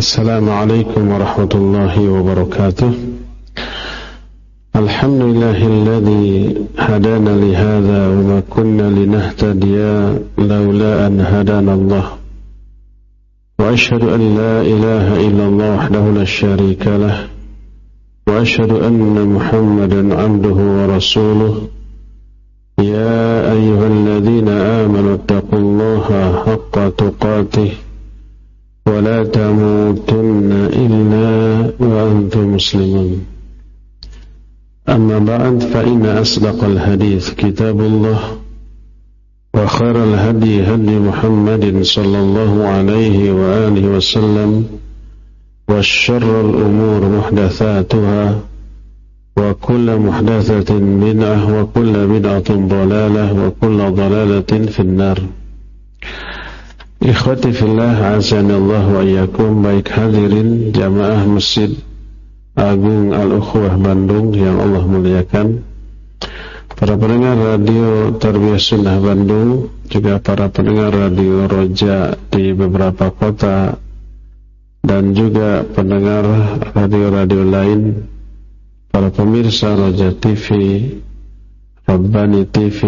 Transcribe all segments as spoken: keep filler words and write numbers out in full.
Assalamualaikum warahmatullahi wabarakatuh. Alhamdulillahilladzi hadana li hadza wa ma kunna linahtadiya laula an hadana Allah. Wa asyhadu an la ilaha illallah wahdahu la syarika lah. Wa asyhadu anna Muhammadan 'abduhu wa rasuluh. Ya ayyuhalladzina amanu taqullaha haqqa tuqatih wa la tamutunna illa wa antum muslimun. Amma ba'd, fa inna asdaqal hadits kitabullah wa khairal hadi hadi Muhammadin sallallahu alaihi wa alihi wasallam wa syarrul umur muhdatsatuha wa kullu muhdatsatin bid'ah wa kullu bid'atin dhalalah wa kullu dhalalatin finnar. Ikhwati fillah, azanallahu wa iyyakum. Baik hadirin jamaah Masjid Agung Al-Ukhwah Bandung yang Allah muliakan, para pendengar radio Tarbiyah Sunnah Bandung, juga para pendengar radio Roja di beberapa kota, dan juga pendengar radio-radio lain, para pemirsa Roja T V, Rabbani T V,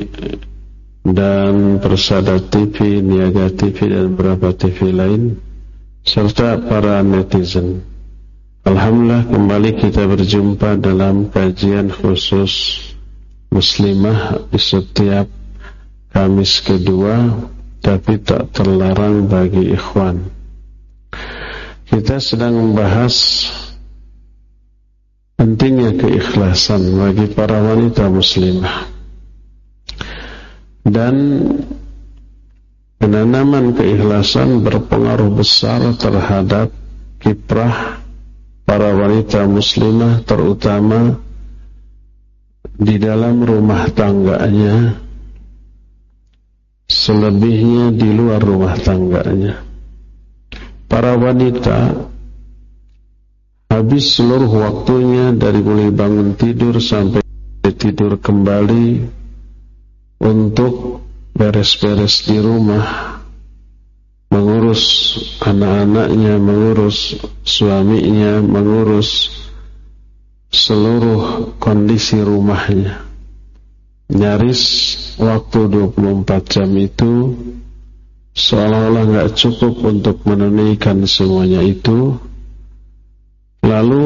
dan Persada T V, Niaga T V, dan beberapa T V lain, serta para netizen. Alhamdulillah, kembali kita berjumpa dalam kajian khusus muslimah di setiap Kamis kedua, tapi tak terlarang bagi ikhwan. Kita sedang membahas pentingnya keikhlasan bagi para wanita muslimah, dan penanaman keikhlasan berpengaruh besar terhadap kiprah para wanita muslimah, terutama di dalam rumah tangganya, selebihnya di luar rumah tangganya. Para wanita habis seluruh waktunya dari mulai bangun tidur sampai tidur kembali untuk beres-beres di rumah, mengurus anak-anaknya, mengurus suaminya, mengurus seluruh kondisi rumahnya. Nyaris waktu dua puluh empat jam itu seolah-olah gak cukup untuk menunaikan semuanya itu. Lalu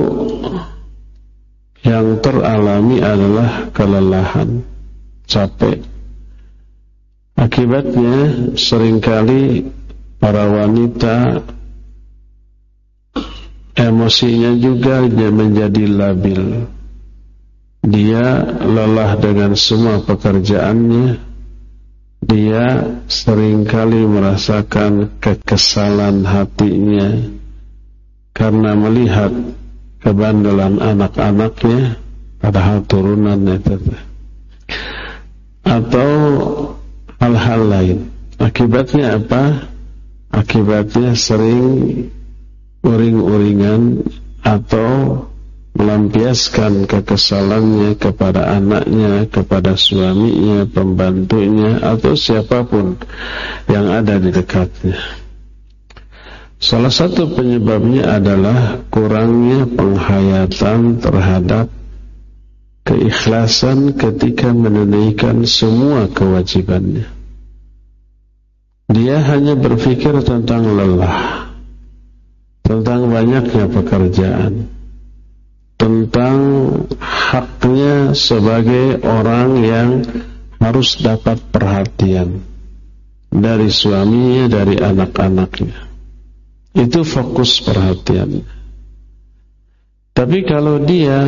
yang teralami adalah kelelahan, capek. Akibatnya seringkali para wanita emosinya juga menjadi labil. Dia lelah dengan semua pekerjaannya. Dia seringkali merasakan kekesalan hatinya karena melihat kebandelan anak-anaknya, padahal turunannya teteh, atau hal-hal lain. Akibatnya apa? Akibatnya sering uring-uringan atau melampiaskan kekesalannya kepada anaknya, kepada suaminya, pembantunya, atau siapapun yang ada di dekatnya. Salah satu penyebabnya adalah kurangnya penghayatan terhadap keikhlasan ketika menunaikan semua kewajibannya. Dia hanya berpikir tentang lelah, tentang banyaknya pekerjaan, tentang haknya sebagai orang yang harus dapat perhatian dari suaminya, dari anak-anaknya. Itu fokus perhatiannya. Tapi kalau dia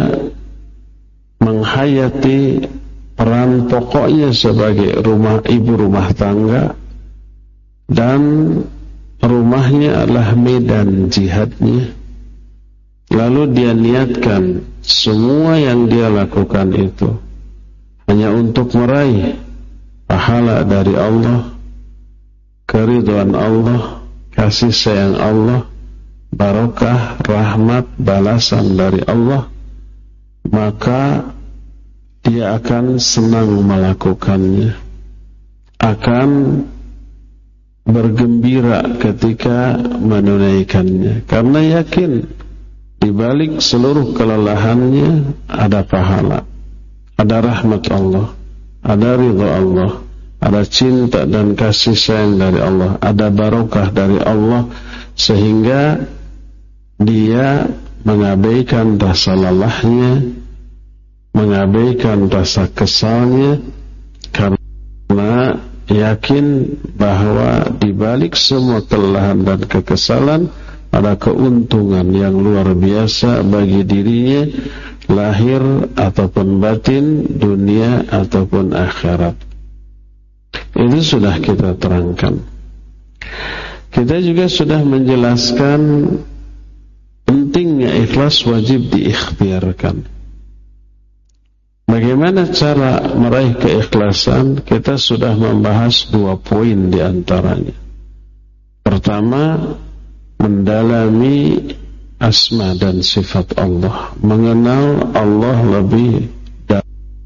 menghayati peran pokoknya sebagai rumah ibu rumah tangga, dan rumahnya adalah medan jihadnya, lalu dia niatkan semua yang dia lakukan itu hanya untuk meraih pahala dari Allah, keridhaan Allah, kasih sayang Allah, barokah, rahmat, balasan dari Allah, maka dia akan senang melakukannya, akan bergembira ketika menunaikannya, karena yakin di balik seluruh kelelahannya ada pahala, ada rahmat Allah, ada ridha Allah, ada cinta dan kasih sayang dari Allah, ada barokah dari Allah, sehingga dia mengabaikan rasa lelahnya, mengabaikan rasa kesalnya, karena yakin bahwa di balik semua kelelahan dan kekesalan ada keuntungan yang luar biasa bagi dirinya, lahir ataupun batin, dunia ataupun akhirat. Itu sudah kita terangkan. Kita juga sudah menjelaskan pentingnya ikhlas wajib diikhtiarkan. Bagaimana cara meraih keikhlasan? Kita sudah membahas dua poin di antaranya. Pertama, mendalami asma dan sifat Allah, mengenal Allah lebih dalam.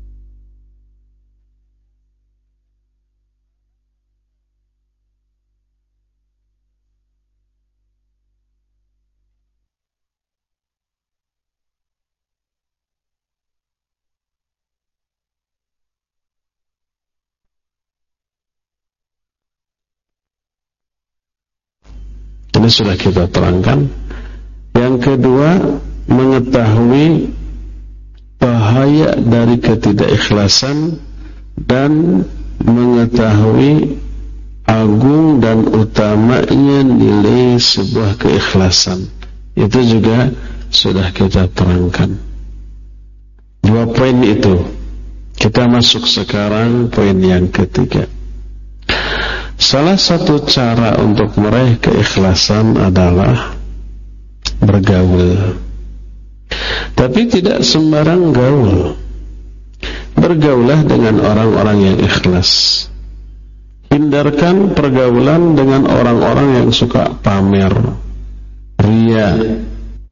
Ini sudah kita terangkan. Yang kedua, mengetahui bahaya dari ketidakikhlasan dan mengetahui agung dan utamanya nilai sebuah keikhlasan. Itu juga sudah kita terangkan. Dua poin itu. Kita masuk sekarang poin yang ketiga. Salah satu cara untuk meraih keikhlasan adalah bergaul. Tapi tidak sembarang gaul. Bergaulah dengan orang-orang yang ikhlas. Hindarkan pergaulan dengan orang-orang yang suka pamer, ria,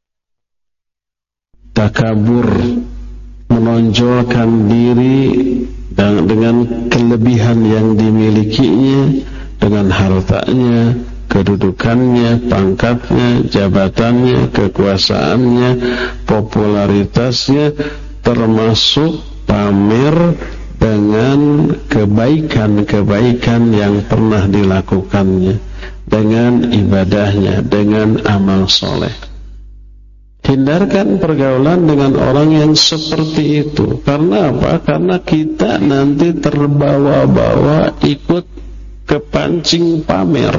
takabur, menonjolkan diri dan dengan kelebihan yang dimilikinya, dengan hartanya, kedudukannya, pangkatnya, jabatannya, kekuasaannya, popularitasnya, termasuk pamer dengan kebaikan-kebaikan yang pernah dilakukannya, dengan ibadahnya, dengan amal soleh. Hindarkan pergaulan dengan orang yang seperti itu. Karena apa? Karena kita nanti terbawa-bawa ikut kepancing pamer,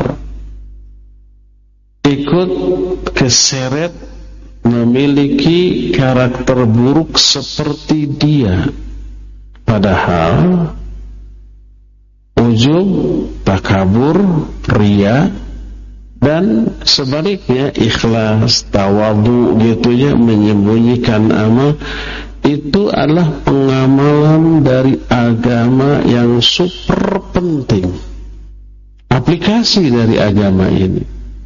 ikut keseret memiliki karakter buruk seperti dia. Padahal ujub, takabur, ria, dan sebaliknya ikhlas, tawadu gitu ya, menyembunyikan amal, itu adalah pengamalan dari agama yang super penting. Aplikasi dari agama ini.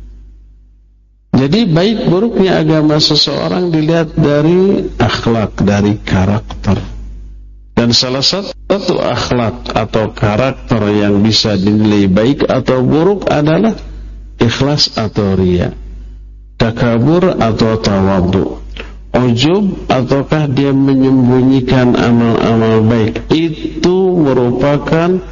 Jadi baik buruknya agama seseorang dilihat dari akhlak, dari karakter. Dan salah satu akhlak atau karakter yang bisa dinilai baik atau buruk adalah ikhlas atau riya, takabur atau tawadhu, ujub ataukah dia menyembunyikan amal-amal baik. Itu merupakan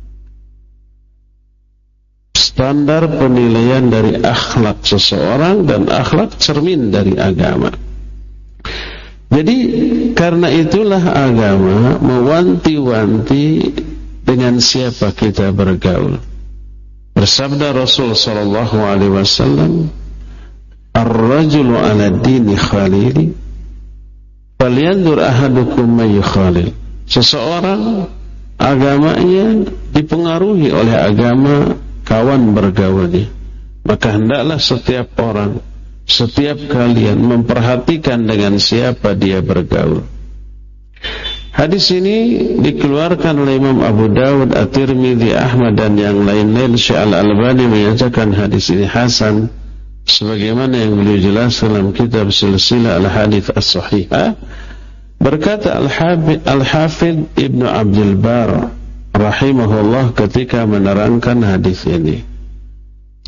standar penilaian dari akhlak seseorang, dan akhlak cermin dari agama. Jadi karena itulah agama mewanti-wanti dengan siapa kita bergaul. Bersabda Rasul sallallahu alaihi wasallam, "Ar-rajulu 'ala dini khalili, falyanzur ahadukum may yukhalil." Seseorang agamanya dipengaruhi oleh agama kawan bergaulnya, maka hendaklah setiap orang, setiap kalian memperhatikan dengan siapa dia bergaul. Hadis ini dikeluarkan oleh Imam Abu Dawud, At-Tirmidzi, Ahmad dan yang lain-lain. Syekh Al-Albani menyatakan hadis ini hasan, sebagaimana yang beliau jelaskan dalam kitab Silsilah Al-Hadits As-Sahihah. Berkata Al-Hafidh Ibnu Abdul Bar rahimahullah ketika menerangkan hadis ini,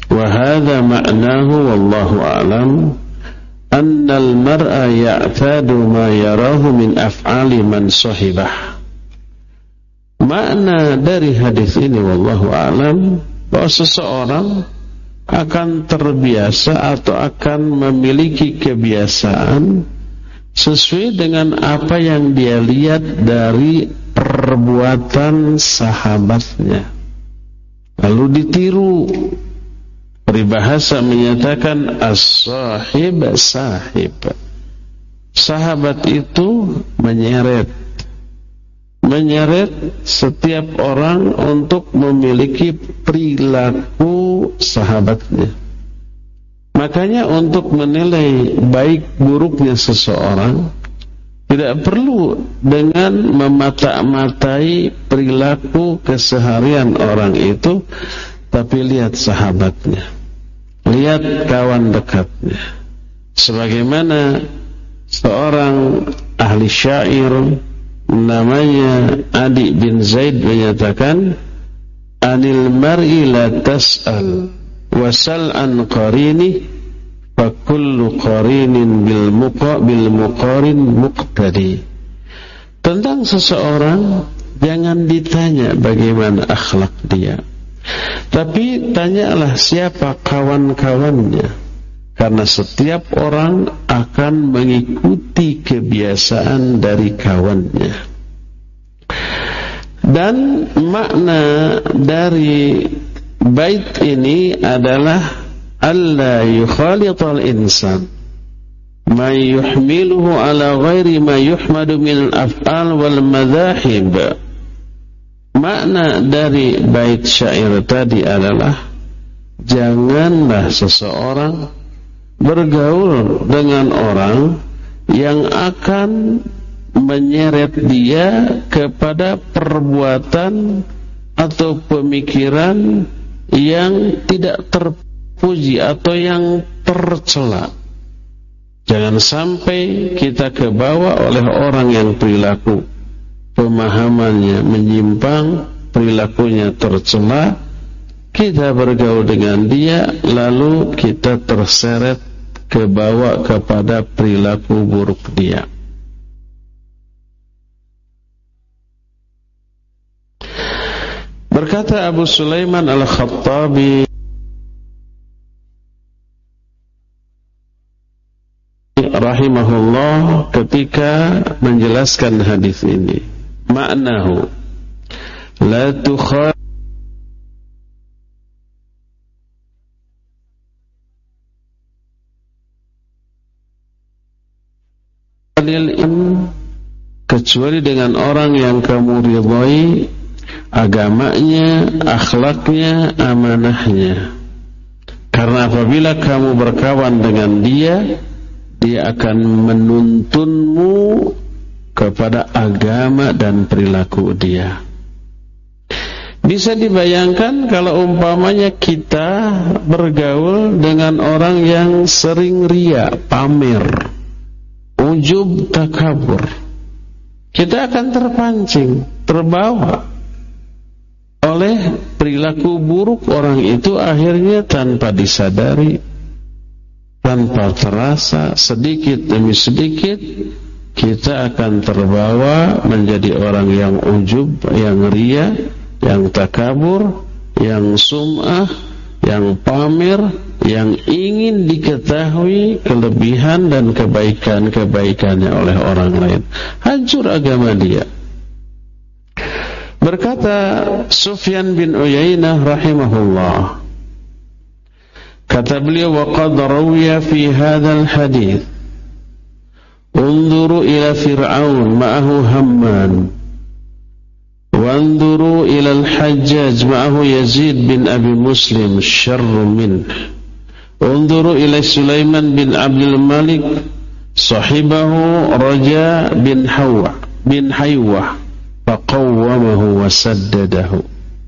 Wa hadza ma'nahu wallahu a'lam anna al-mar'a ya'tadu ma yarahu min af'ali man sahibah. Makna dari hadis ini wallahu a'lam bahwa seseorang akan terbiasa atau akan memiliki kebiasaan sesuai dengan apa yang dia lihat dari perbuatan sahabatnya, lalu ditiru. Peribahasa menyatakan as-sahib sahib. Sahabat itu menyeret menyeret setiap orang untuk memiliki perilaku sahabatnya. Makanya untuk menilai baik buruknya seseorang tidak perlu dengan memata-matai perilaku keseharian orang itu, tapi lihat sahabatnya, lihat kawan dekatnya. Sebagaimana seorang ahli syair namanya Adi bin Zaid menyatakan, anil mar'i la tas'al wasal an qarini fa kullu qarinin bil muqabil muqarin muqtadi. Tentang seseorang jangan ditanya bagaimana akhlak dia, tapi tanyalah siapa kawan-kawannya. Karena setiap orang akan mengikuti kebiasaan dari kawannya. Dan makna dari bait ini adalah alla yukhalital insan ma yuhmiluhu ala ghairi ma yuhmadu min al-af'al wal madahib. Makna dari bait syair tadi adalah janganlah seseorang bergaul dengan orang yang akan menyeret dia kepada perbuatan atau pemikiran yang tidak terpuji atau yang tercela. Jangan sampai kita kebawa oleh orang yang perilaku pemahamannya menyimpang, perilakunya tercela, kita bergaul dengan dia lalu kita terseret kebawa kepada perilaku buruk dia. Berkata Abu Sulaiman Al-Khattabi rahimahullah ketika menjelaskan hadis ini, maknahu la tukhal kecuali dengan orang yang kamu ridhai agamanya, akhlaknya, amanahnya. Karena apabila kamu berkawan dengan dia, dia akan menuntunmu kepada agama dan perilaku dia. Bisa dibayangkan kalau umpamanya kita bergaul dengan orang yang sering ria, pamer, ujub, takabur, kita akan terpancing, terbawa oleh perilaku buruk orang itu. Akhirnya tanpa disadari, tanpa terasa, sedikit demi sedikit kita akan terbawa menjadi orang yang ujub, yang ria, yang takabur, yang sum'ah, yang pamer, yang ingin diketahui kelebihan dan kebaikan-kebaikannya oleh orang lain. Hancur agama dia. Berkata Sufyan bin Uyainah rahimahullah, kata beliau, wa qad rawiya fi hadzal hadits unzuru ila fir'aun ma'ahu hamman wanzuru ila al-hajjaj ma'ahu Yazid bin Abi Muslim syarru min unzuru ila Sulaiman bin Abdul Malik sahibahu Raja bin Hawa bin Haywah faqawwamahu wa saddadahu.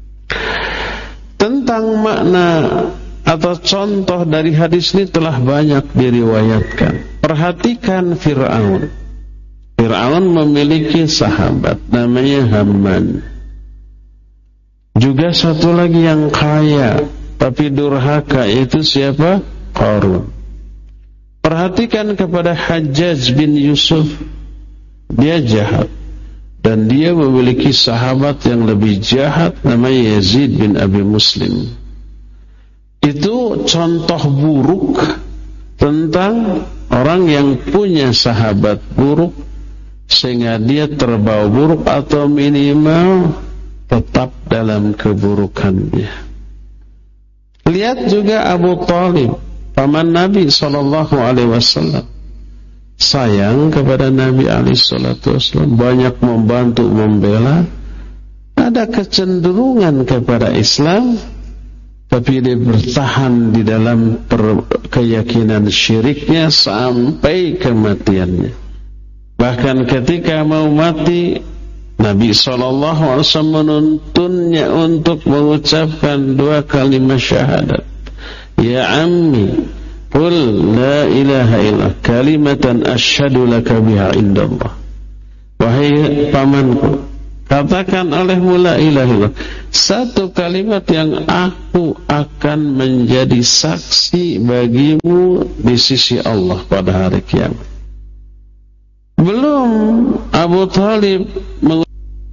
Tentang makna atau contoh dari hadis ini telah banyak diriwayatkan. Perhatikan Fir'aun. Fir'aun memiliki sahabat namanya Hamman. Juga satu lagi yang kaya, tapi durhaka itu siapa? Qarun. Perhatikan kepada Hajjaj bin Yusuf, dia jahat dan dia memiliki sahabat yang lebih jahat namanya Yazid bin Abi Muslim. Itu contoh buruk tentang orang yang punya sahabat buruk sehingga dia terbawa buruk atau minimal tetap dalam keburukannya. Lihat juga Abu Talib, paman Nabi sallallahu alaihi wasallam. Sayang kepada Nabi alaihi salatu wasallam, banyak membantu membela, ada kecenderungan kepada Islam, tapi dia bertahan di dalam keyakinan syiriknya sampai kematiannya. Bahkan ketika mau mati, Nabi sallallahu alaihi wasallam menuntunnya untuk mengucapkan dua kalimat syahadat. Ya ammi, qul la ilaha illallah kalimatan asyhadu laka biha indallah. Wahai pamanku, katakan olehmu la ilaha illallah, satu kalimat yang aku akan menjadi saksi bagimu di sisi Allah pada hari kiamat. Belum Abu Talib meng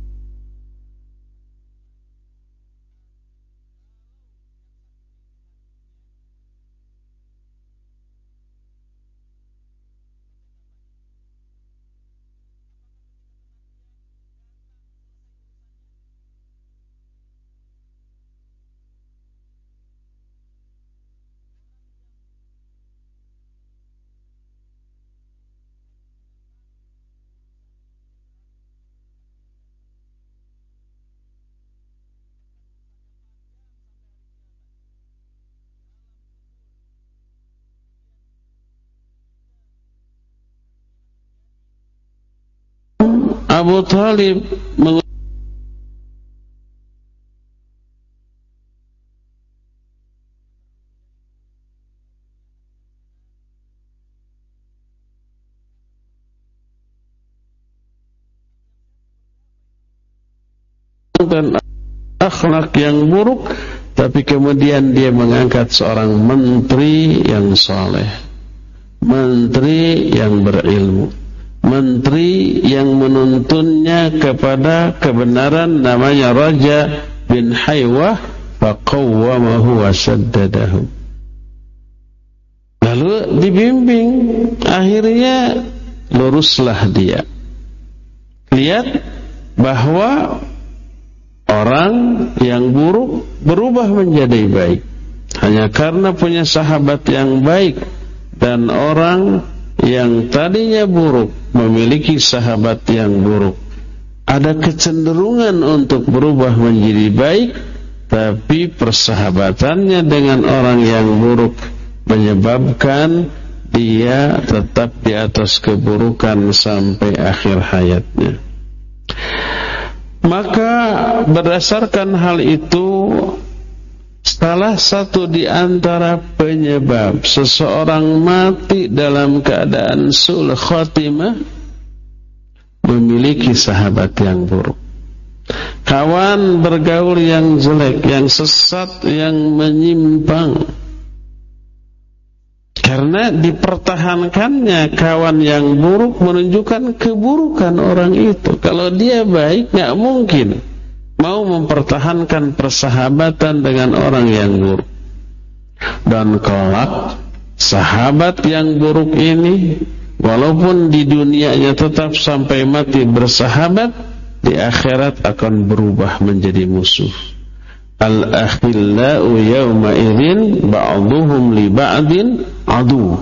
Abu Talib meng dan akhlak yang buruk, tapi kemudian dia mengangkat seorang menteri yang saleh, menteri yang berilmu, menteri yang menuntunnya kepada kebenaran, namanya Raja bin Haywah, faqawwamahu wa shaddadahu. Lalu dibimbing, akhirnya luruslah dia. Lihat bahwa orang yang buruk berubah menjadi baik hanya karena punya sahabat yang baik, dan orang yang tadinya buruk memiliki sahabat yang buruk ada kecenderungan untuk berubah menjadi baik, tapi persahabatannya dengan orang yang buruk menyebabkan dia tetap di atas keburukan sampai akhir hayatnya. Maka berdasarkan hal itu, salah satu di antara penyebab seseorang mati dalam keadaan sul khatimah memiliki sahabat yang buruk, kawan bergaul yang jelek, yang sesat, yang menyimpang. Karena dipertahankannya kawan yang buruk menunjukkan keburukan orang itu. Kalau dia baik, gak mungkin mau mempertahankan persahabatan dengan orang yang buruk. Dan kelak sahabat yang buruk ini, walaupun di dunianya tetap sampai mati bersahabat, di akhirat akan berubah menjadi musuh. Al-akhillau yawma idzin ba'duhum li ba'din adu.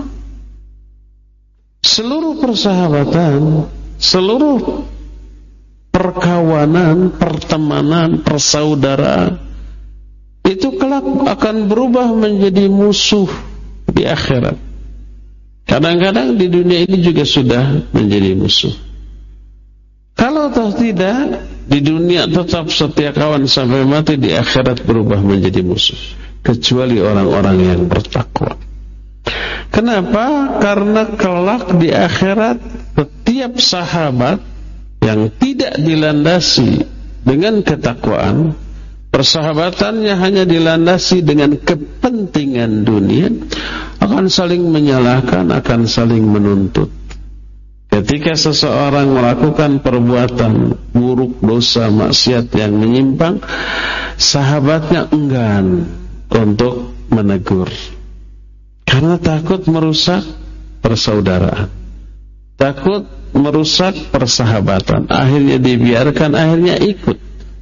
Seluruh persahabatan, seluruh perkawanan, pertemanan, persaudaraan itu kelak akan berubah menjadi musuh di akhirat. Kadang-kadang di dunia ini juga sudah menjadi musuh. Kalau toh tidak, di dunia tetap setia kawan sampai mati, di akhirat berubah menjadi musuh, kecuali orang-orang yang bertakwa. Kenapa? Karena kelak di akhirat setiap sahabat yang tidak dilandasi dengan ketakwaan persahabatannya hanya dilandasi dengan kepentingan dunia, akan saling menyalahkan, akan saling menuntut. Ketika seseorang melakukan perbuatan buruk, dosa, maksiat yang menyimpang, sahabatnya enggan untuk menegur karena takut merusak persaudaraan, takut merusak persahabatan. Akhirnya dibiarkan, akhirnya ikut.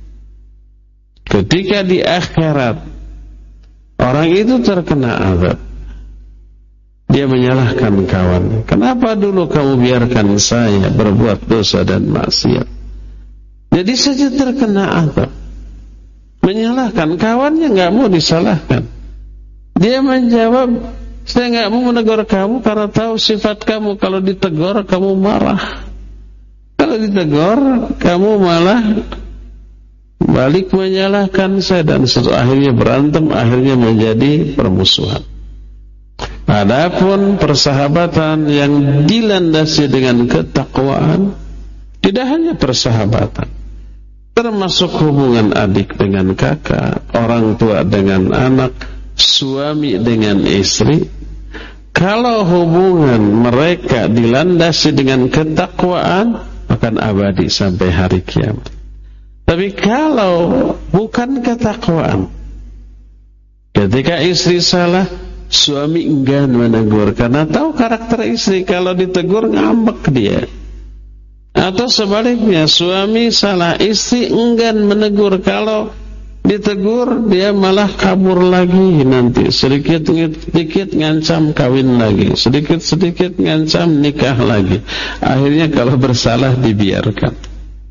Ketika di akhirat orang itu terkena azab, dia menyalahkan kawan. Kenapa dulu kamu biarkan saya berbuat dosa dan maksiat? Jadi saja terkena azab. Menyalahkan kawannya, nggak mau disalahkan. Dia menjawab, saya nggak mau menegur kamu karena tahu sifat kamu. Kalau ditegur kamu marah. Kalau ditegur kamu malah balik menyalahkan saya, dan akhirnya berantem, akhirnya menjadi permusuhan. Adapun persahabatan yang dilandasi dengan ketakwaan, tidak hanya persahabatan, termasuk hubungan adik dengan kakak, orang tua dengan anak, suami dengan istri. Kalau hubungan mereka dilandasi dengan ketakwaan, akan abadi sampai hari kiamat. Tapi kalau bukan ketakwaan, ketika istri salah, suami enggan menegur karena tahu karakter istri, kalau ditegur ngambek dia. Atau sebaliknya, suami salah, istri enggan menegur, kalau ditegur dia malah kabur lagi, nanti sedikit-sedikit ngancam kawin lagi, sedikit-sedikit ngancam nikah lagi. Akhirnya kalau bersalah dibiarkan.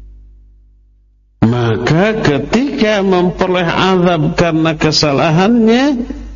Maka ketika memperoleh azab karena kesalahannya,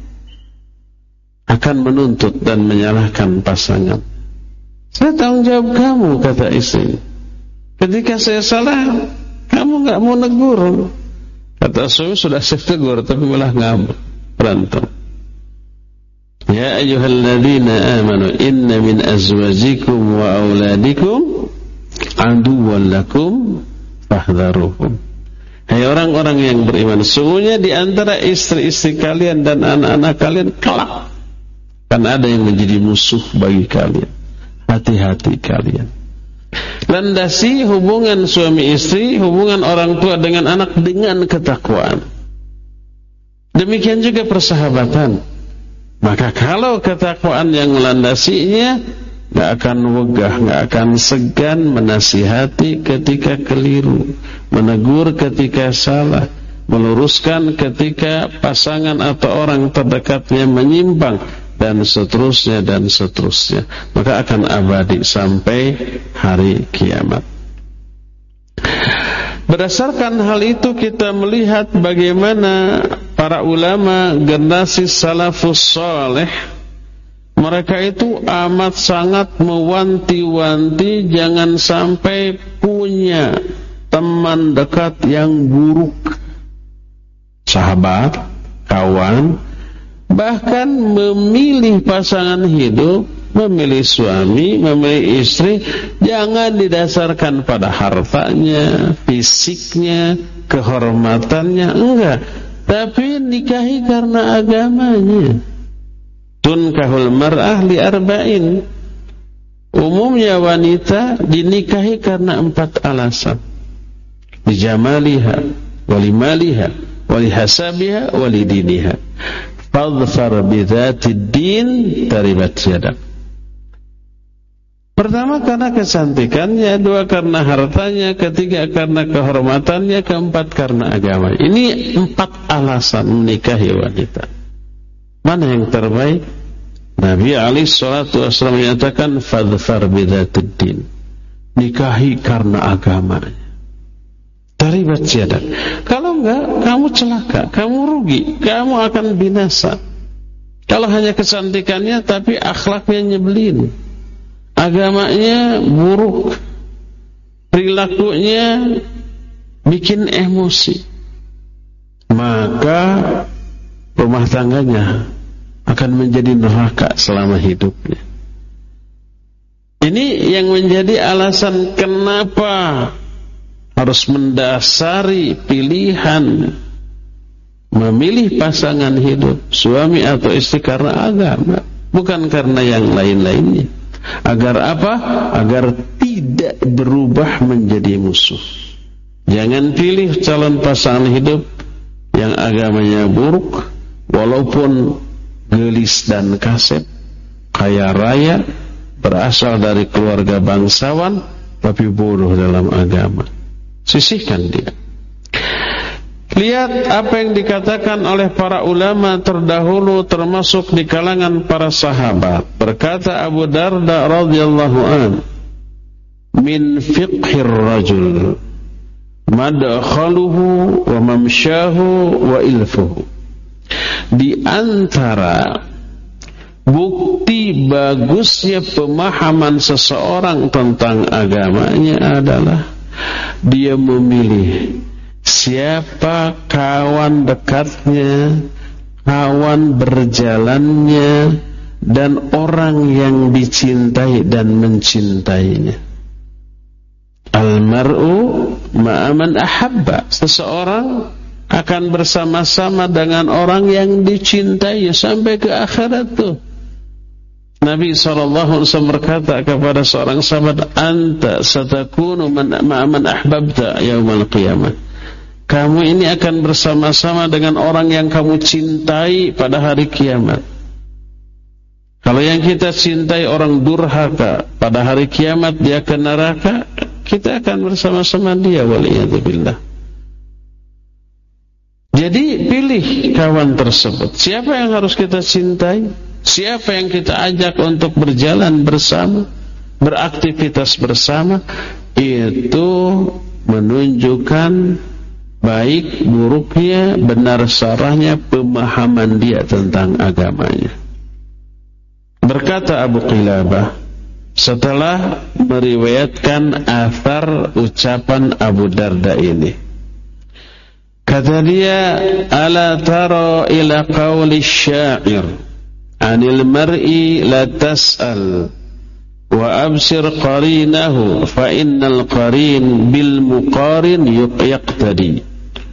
akan menuntut dan menyalahkan pasangan. Saya tanggung jawab kamu, kata istri. Ketika saya salah, kamu gak mau negur. Kata suami, sudah saya tegur, tapi malah ngambek, berantem. Ya ayyuhalladzina amanu inna min azwajikum wa auladikum aduwwan lakum fahdharuhum. Hai orang-orang yang beriman, sungguhnya di antara istri-istri kalian dan anak-anak kalian kelak kan ada yang menjadi musuh bagi kalian. Hati-hati kalian. Landasi hubungan suami istri, hubungan orang tua dengan anak dengan ketakwaan. Demikian juga persahabatan. Maka kalau ketakwaan yang melandasinya, gak akan wegah, gak akan segan menasihati ketika keliru, menegur ketika salah, meluruskan ketika pasangan atau orang terdekatnya menyimpang, dan seterusnya dan seterusnya. Maka akan abadi sampai hari kiamat. Berdasarkan hal itu kita melihat bagaimana para ulama generasi salafus saleh, mereka itu amat sangat mewanti-wanti jangan sampai punya teman dekat yang buruk, sahabat, kawan, bahkan memilih pasangan hidup, memilih suami, memilih istri, jangan didasarkan pada hartanya, fisiknya, kehormatannya, enggak, tapi nikahi karena agamanya. Tunkahul mar'ah li arba'in. Umumnya wanita dinikahi karena empat alasan: lijamaliha, walimaliha, walihasabiha, walidiniha. Fadhfar bidzatid din taribat yadak. Pertama karena kecantikannya, dua karena hartanya, ketiga karena kehormatannya, keempat karena agama. Ini empat alasan menikahi wanita. Mana yang terbaik? Nabi alaihi salatu wasallam menyatakan fadhfar bidzatid din. Nikahi karena agamanya. Taribat yadak. Kalau enggak, kamu celaka, kamu rugi, kamu akan binasa. Kalau hanya kecantikannya tapi akhlaknya nyebelin, agamanya buruk, perilakunya bikin emosi, maka rumah tangganya akan menjadi neraka selama hidupnya. Ini yang menjadi alasan kenapa harus mendasari pilihan memilih pasangan hidup, suami atau istri karena agama, bukan karena yang lain-lainnya. Agar apa? Agar tidak berubah menjadi musuh. Jangan pilih calon pasangan hidup yang agamanya buruk, walaupun gelis dan kasep, kaya raya, berasal dari keluarga bangsawan, tapi bodoh dalam agama. Sisihkan dia. Lihat apa yang dikatakan oleh para ulama terdahulu, termasuk di kalangan para sahabat. Berkata Abu Darda radhiyallahu an, min fiqhir rajul madkhaluhu wa mamsyahu wa ilfuhu. Di antara bukti bagusnya pemahaman seseorang tentang agamanya adalah dia memilih siapa kawan dekatnya, kawan berjalannya, dan orang yang dicintai dan mencintainya. Al-mar'u ma'aman ahabba. Seseorang akan bersama-sama dengan orang yang dicintai sampai ke akhirat tuh. Nabi shallallahu alaihi wasallam berkata kepada seorang sahabat, anta satakunu ma'aman ahbabta yaumal qiyamah. Kamu ini akan bersama-sama dengan orang yang kamu cintai pada hari kiamat. Kalau yang kita cintai orang durhaka, pada hari kiamat dia ke neraka, kita akan bersama-sama dia, waliyadzubillah. Jadi pilih kawan tersebut. Siapa yang harus kita cintai? Siapa yang kita ajak untuk berjalan bersama, beraktivitas bersama? Itu menunjukkan baik buruknya, benar salahnya pemahaman dia tentang agamanya. Berkata Abu Qilabah setelah meriwayatkan athar ucapan Abu Darda ini, kata dia, ala tara ila qawli syair anil mar'i la tas'al wa absir qarinahu fa innal qarin bil muqarin yaqtadi.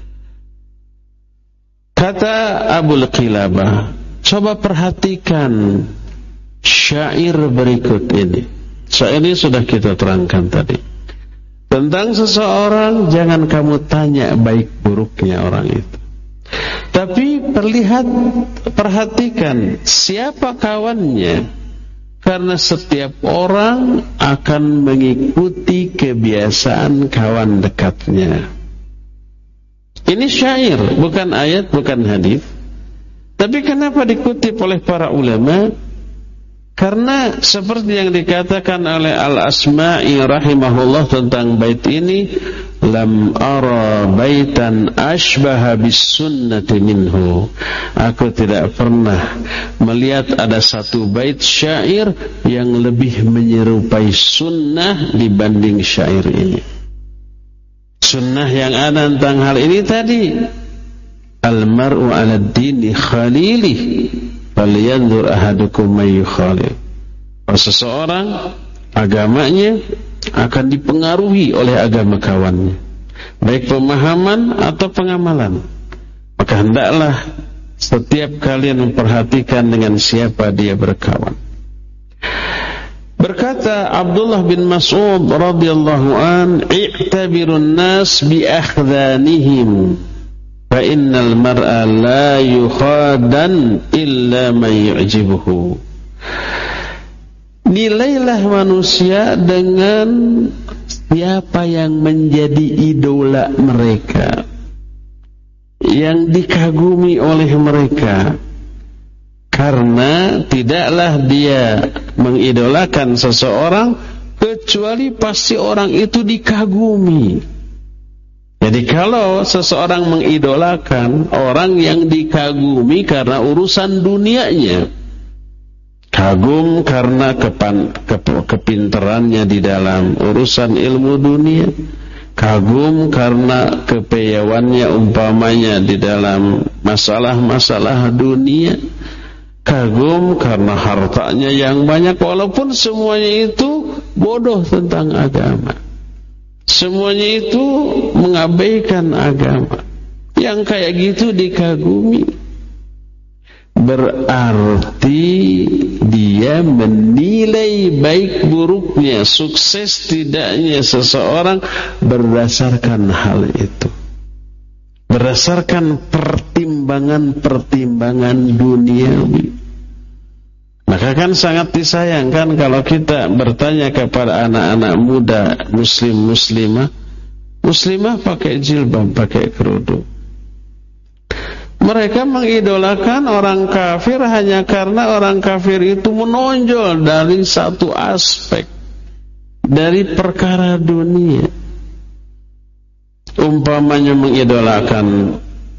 Kata Abu Qilabah, coba perhatikan syair berikut ini. Syair ini sudah kita terangkan tadi. Tentang seseorang jangan kamu tanya baik buruknya orang itu, tapi perlihat, perhatikan siapa kawannya, karena setiap orang akan mengikuti kebiasaan kawan dekatnya. Ini syair, bukan ayat, bukan hadis. Tapi kenapa dikutip oleh para ulama? Karena seperti yang dikatakan oleh Al-Asma'i rahimahullah tentang bait ini, lam ara baitan ashbaha bis sunnati minhu. Aku tidak pernah melihat ada satu bait syair yang lebih menyerupai sunnah dibanding syair ini. Sunnah yang ada tentang hal ini tadi, al-mar'u 'ala ad-dini khalilih falyanzur ahadukum may yukhalil. Seseorang agamanya akan dipengaruhi oleh agama kawannya, baik pemahaman atau pengamalan. Maka hendaklah setiap kalian memperhatikan dengan siapa dia berkawan. Berkata Abdullah bin Mas'ud radhiyallahu an, i'tabirun nas bi akhdhanihim fa innal mar'a la yukhadan illa man yu'jibuhu. Nilailah manusia dengan siapa yang menjadi idola mereka, yang dikagumi oleh mereka. Karena tidaklah dia mengidolakan seseorang kecuali pasti orang itu dikagumi. Jadi kalau seseorang mengidolakan orang yang dikagumi karena urusan dunianya, kagum karena kepan, kep, kepintarannya di dalam urusan ilmu dunia, kagum karena kepiawaiannya umpamanya di dalam masalah-masalah dunia, kagum karena hartanya yang banyak, walaupun semuanya itu bodoh tentang agama, semuanya itu mengabaikan agama. Yang kayak gitu dikagumi, berarti dia menilai baik buruknya, sukses tidaknya seseorang berdasarkan hal itu, berdasarkan pertimbangan-pertimbangan duniawi. Maka kan sangat disayangkan kalau kita bertanya kepada anak-anak muda muslim-muslimah, muslimah pakai jilbab, pakai kerudung. Mereka mengidolakan orang kafir hanya karena orang kafir itu menonjol dari satu aspek dari perkara dunia. Umpamanya mengidolakan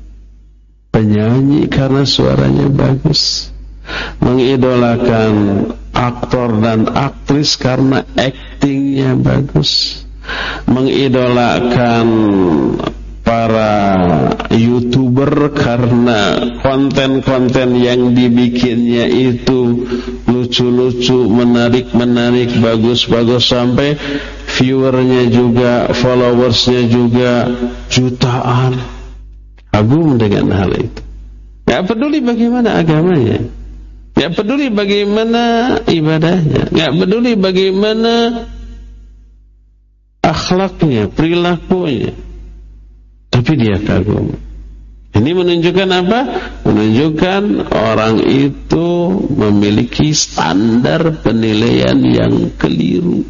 penyanyi karena suaranya bagus, mengidolakan aktor dan aktris karena aktingnya bagus, mengidolakan para YouTuber karena konten-konten yang dibikinnya itu lucu-lucu, menarik-menarik, bagus-bagus, sampai viewernya juga, followersnya juga jutaan. Kagum dengan hal itu. Gak peduli bagaimana agamanya, gak peduli bagaimana ibadahnya, gak peduli bagaimana akhlaknya, perilakunya, tapi dia kagum. Ini menunjukkan apa? Menunjukkan orang itu memiliki standar penilaian yang keliru.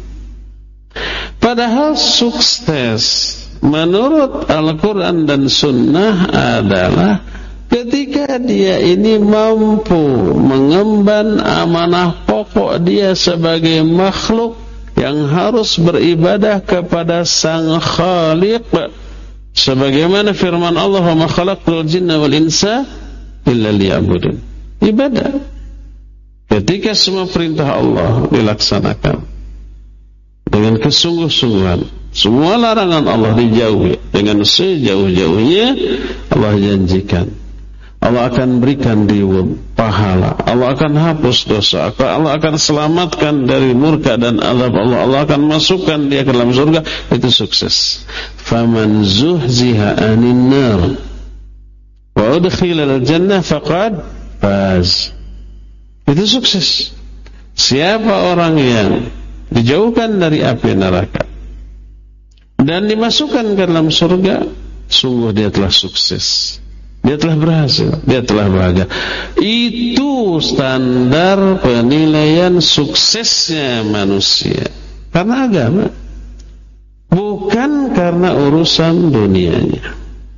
Padahal sukses menurut Al-Quran dan Sunnah adalah ketika dia ini mampu mengemban amanah pokok dia sebagai makhluk yang harus beribadah kepada Sang Khaliq, sebagaimana firman Allah, "Wa ma khalaqtul jinna wal insa illa liya'budun." Ibadah. Ketika semua perintah Allah dilaksanakan dengan kesungguh-sungguhan, semua larangan Allah dijauhi dengan sejauh-jauhnya, Allah janjikan Allah akan berikan reward, pahala. Allah akan hapus dosa. Allah akan selamatkan dari murka dan azab Allah. Allah akan masukkan dia ke dalam surga. Itu sukses. Faman zuhziha anin nar wa udkhilal jannah faqad faz. Itu sukses. Siapa orang yang dijauhkan dari api neraka dan dimasukkan ke dalam surga, sungguh dia telah sukses. Dia telah berhasil, dia telah bahagia. Itu standar penilaian suksesnya manusia. Karena agama, bukan karena urusan dunianya.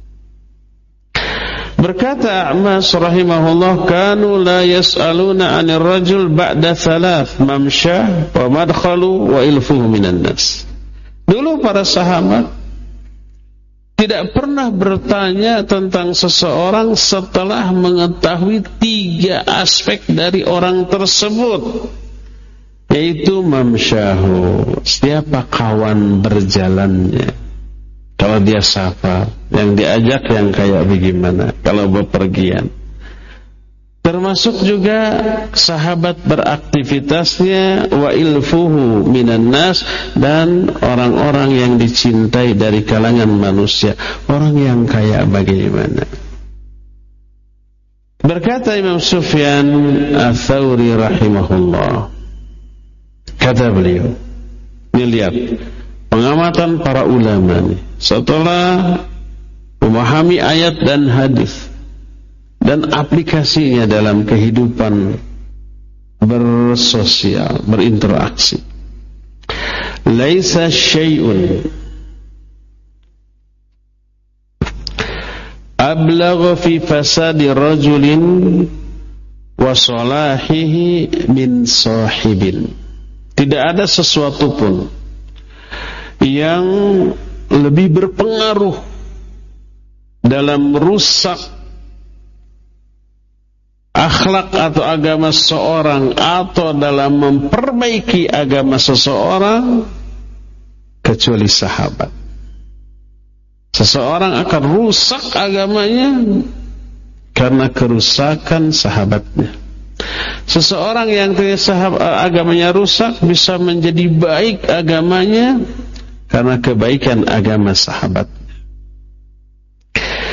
Berkata A'mas rahimahullah, kanu la yas'aluna 'anil rajul ba'da thalath mamsyah wa madkhalu wa ilfuhu minan nas. Dulu para sahabat tidak pernah bertanya tentang seseorang setelah mengetahui tiga aspek dari orang tersebut, yaitu mamsyahu, siapa kawan berjalannya, kalau dia safar, yang diajak yang kayak bagaimana, kalau bepergian. Termasuk juga sahabat beraktivitasnya, wa ilfuhu minan nas, dan orang-orang yang dicintai dari kalangan manusia, orang yang kayak bagaimana. Berkata Imam Sufyan Ats-Tsauri rahimahullah, kata beliau, ini lihat pengamatan para ulama nih, setelah memahami ayat dan hadis dan aplikasinya dalam kehidupan bersosial, berinteraksi. Laisa syai'un ablagha fi fasadi rajulin wa salahihi min sahibin. Tidak ada sesuatu pun yang lebih berpengaruh dalam merusak akhlak atau agama seseorang atau dalam memperbaiki agama seseorang kecuali sahabat. Seseorang akan rusak agamanya karena kerusakan sahabatnya. Seseorang yang sahabat, agamanya rusak bisa menjadi baik agamanya karena kebaikan agama sahabat.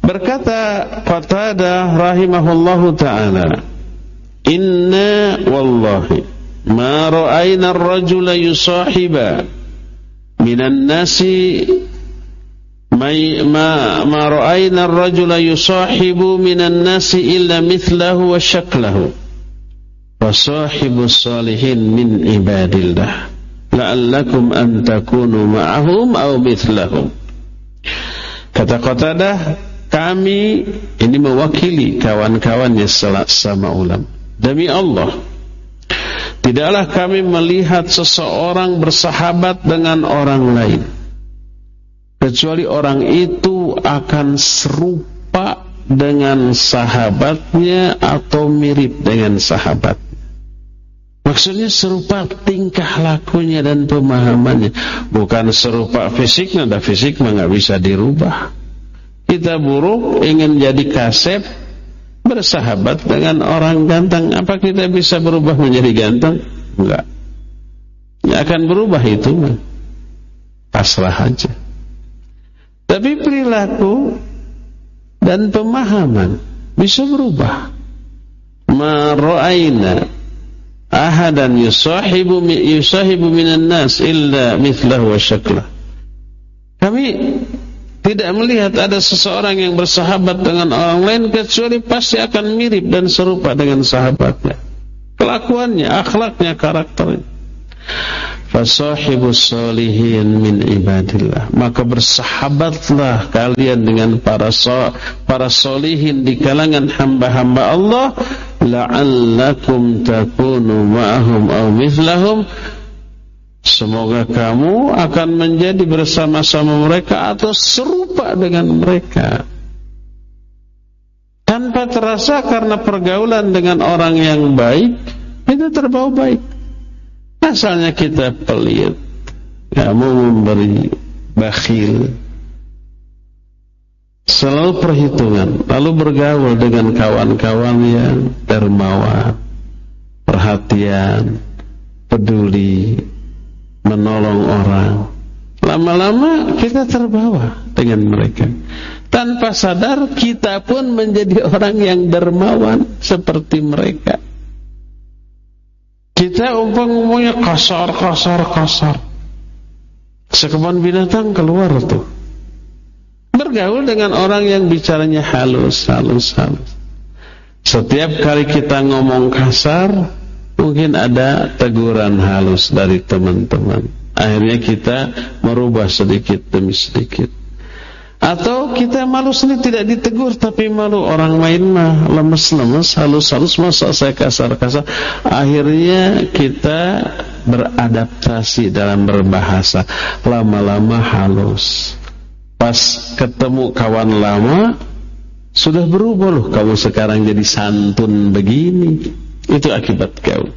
Berkata Qatadah rahimahullahu ta'ala, inna wallahi ma ra'ayna ar-rajula yusahiba minan nasi ma ma ra'ayna ar-rajula yusahibu minan nasi illa mithlahu wa shaklahu wa sahibus salihin min ibadillah la'allakum an takunu ma'ahum aw mithlahum. Kata Qatadah, kami ini mewakili kawan-kawannya sama ulama, demi Allah tidaklah kami melihat seseorang bersahabat dengan orang lain kecuali orang itu akan serupa dengan sahabatnya atau mirip dengan sahabat. Maksudnya serupa tingkah lakunya dan pemahamannya, bukan serupa fisiknya. Dan fisik mah nggak bisa dirubah. Kita buruk ingin jadi kasep, bersahabat dengan orang ganteng, apa kita bisa berubah menjadi ganteng? Enggak. Ya akan berubah itu mah. Pasrah aja. Tapi perilaku dan pemahaman bisa berubah. Ma ra'ayna ahadan yusahibu yusahibu minan nas illa mithlahu wa syaklah. Kami tidak melihat ada seseorang yang bersahabat dengan orang lain kecuali pasti akan mirip dan serupa dengan sahabatnya, kelakuannya, akhlaknya, karakternya. Fasahibus solihin min ibadillah, maka bersahabatlah kalian dengan para so, para solihin di kalangan hamba-hamba Allah, la'allakum takunu ma'ahum aw mithlahum, semoga kamu akan menjadi bersama-sama mereka atau serupa dengan mereka. Tanpa terasa karena pergaulan dengan orang yang baik, kita terbawa baik. Asalnya kita pelit, gak mau memberi, bakhil, selalu perhitungan, lalu bergaul dengan kawan-kawan yang dermawan, perhatian, peduli, menolong orang. Lama-lama kita terbawa dengan mereka. Tanpa sadar kita pun menjadi orang yang dermawan seperti mereka. Kita umpamanya kasar, kasar, kasar. Sekebun binatang keluar tuh. Bergaul dengan orang yang bicaranya halus, halus, halus. Setiap kali kita ngomong kasar, mungkin ada teguran halus dari teman-teman. Akhirnya kita merubah sedikit demi sedikit. Atau kita malu sendiri, tidak ditegur tapi malu. Orang lain mah lemes-lemes, halus-halus, masa saya kasar-kasar. Akhirnya kita beradaptasi dalam berbahasa. Lama-lama halus. Pas ketemu kawan lama, sudah berubah loh, kamu sekarang jadi santun begini. Itu akibat kau.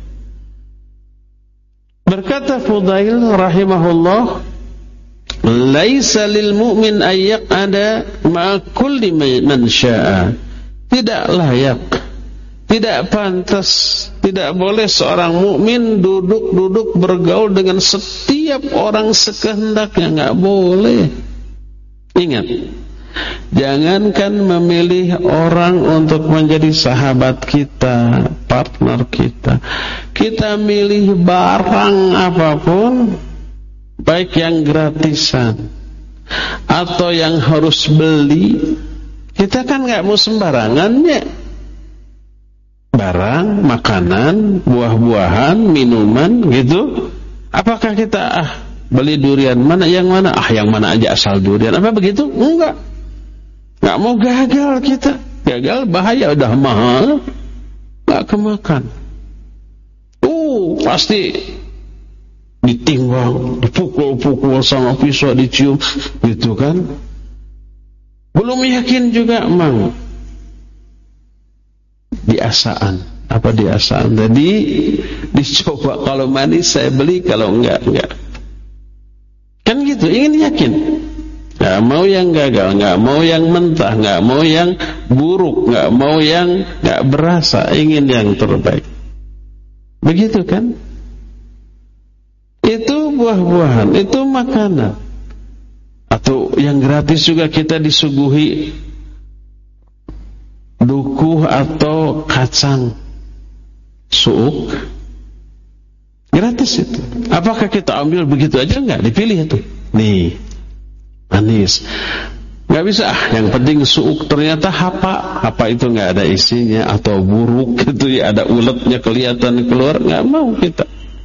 Berkata Fudail rahimahullah, laisa lil mu'min ayyak ada ma'a kulli man syaa. Tidak layak, tidak pantas, tidak boleh seorang mukmin duduk-duduk bergaul dengan setiap orang sekehendaknya, enggak boleh. Ingat, jangankan memilih orang untuk menjadi sahabat kita, partner kita, kita milih barang apapun, baik yang gratisan atau yang harus beli, kita kan nggak mau sembarangan ya. Barang, makanan, buah-buahan, minuman gitu. Apakah kita ah beli durian mana yang mana? Ah yang mana aja asal durian. Apa begitu? Enggak. Nggak mau gagal kita. Gagal bahaya, udah mahal, nggak kemakan. Uh, pasti ditimbang, dipukul-pukul sama pisau, dicium, gitu kan? Belum yakin juga, mang. Diasaan, apa diasaan? Jadi dicoba, kalau manis saya beli, kalau enggak, enggak. Kan gitu, ingin yakin. Nggak mau yang gagal, nggak mau yang mentah, nggak mau yang buruk, nggak mau yang nggak berasa, ingin yang terbaik. Begitu kan? Itu buah-buahan, itu makanan. Atau yang gratis juga kita disuguhi dukuh atau kacang suuk, gratis itu. Apakah kita ambil begitu aja? Enggak, dipilih itu. Nih, manis. Enggak bisa, ah, yang penting suuk. Ternyata hapa, hapa itu enggak ada isinya, atau buruk gitu ya, ada uletnya kelihatan keluar, enggak mau kita.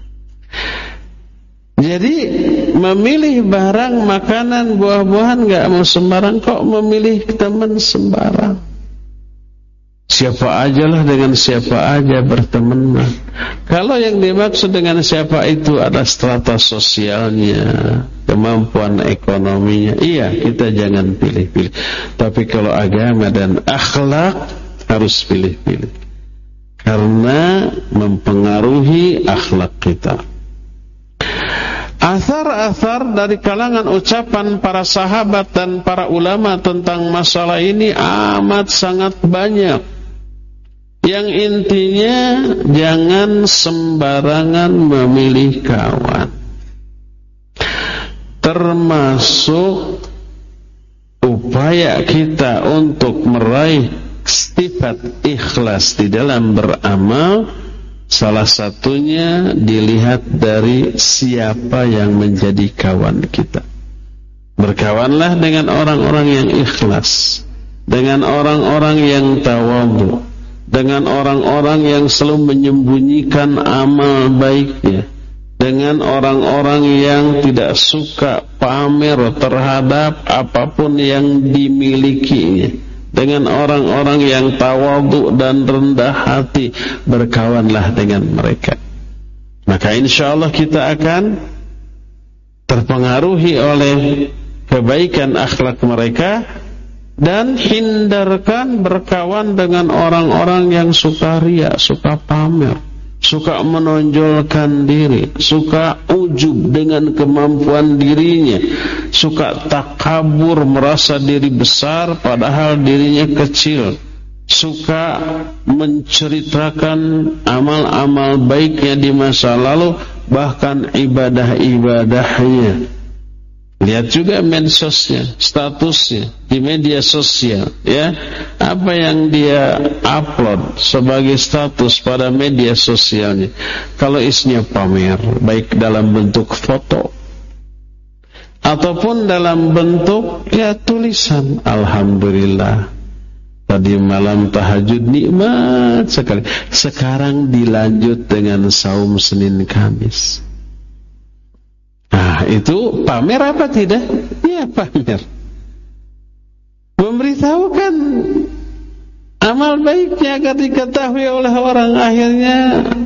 Jadi memilih barang, makanan, buah-buahan enggak mau sembarang. Kok memilih teman sembarang? Siapa ajalah, dengan siapa aja berteman. Kalau yang dimaksud dengan siapa itu ada strata sosialnya, kemampuan ekonominya, iya, kita jangan pilih-pilih. Tapi kalau agama dan akhlak harus pilih-pilih, karena mempengaruhi akhlak kita. Athar-athar dari kalangan ucapan para sahabat dan para ulama tentang masalah ini amat sangat banyak. Yang intinya jangan sembarangan memilih kawan. Termasuk upaya kita untuk meraih sifat ikhlas di dalam beramal, salah satunya dilihat dari siapa yang menjadi kawan kita. Berkawanlah dengan orang-orang yang ikhlas, dengan orang-orang yang tawadhu, dengan orang-orang yang selalu menyembunyikan amal baiknya, dengan orang-orang yang tidak suka pamer terhadap apapun yang dimilikinya, dengan orang-orang yang tawadhu dan rendah hati. Berkawanlah dengan mereka, maka insya Allah kita akan terpengaruhi oleh kebaikan akhlak mereka. Dan hindarkan berkawan dengan orang-orang yang suka riya, suka pamer, suka menonjolkan diri, suka ujub dengan kemampuan dirinya, suka takabur, merasa diri besar padahal dirinya kecil, suka menceritakan amal-amal baiknya di masa lalu, bahkan ibadah-ibadahnya. Lihat juga medsosnya, statusnya di media sosial, ya. Apa yang dia upload sebagai status pada media sosialnya. Kalau isinya pamer, baik dalam bentuk foto ataupun dalam bentuk ya tulisan, alhamdulillah tadi malam tahajud nikmat sekali. Sekarang dilanjut dengan saum Senin Kamis. Nah, itu pamer apa tidak? Ya, pamer. Memberitahukan amal baiknya agar diketahui oleh orang. Akhirnya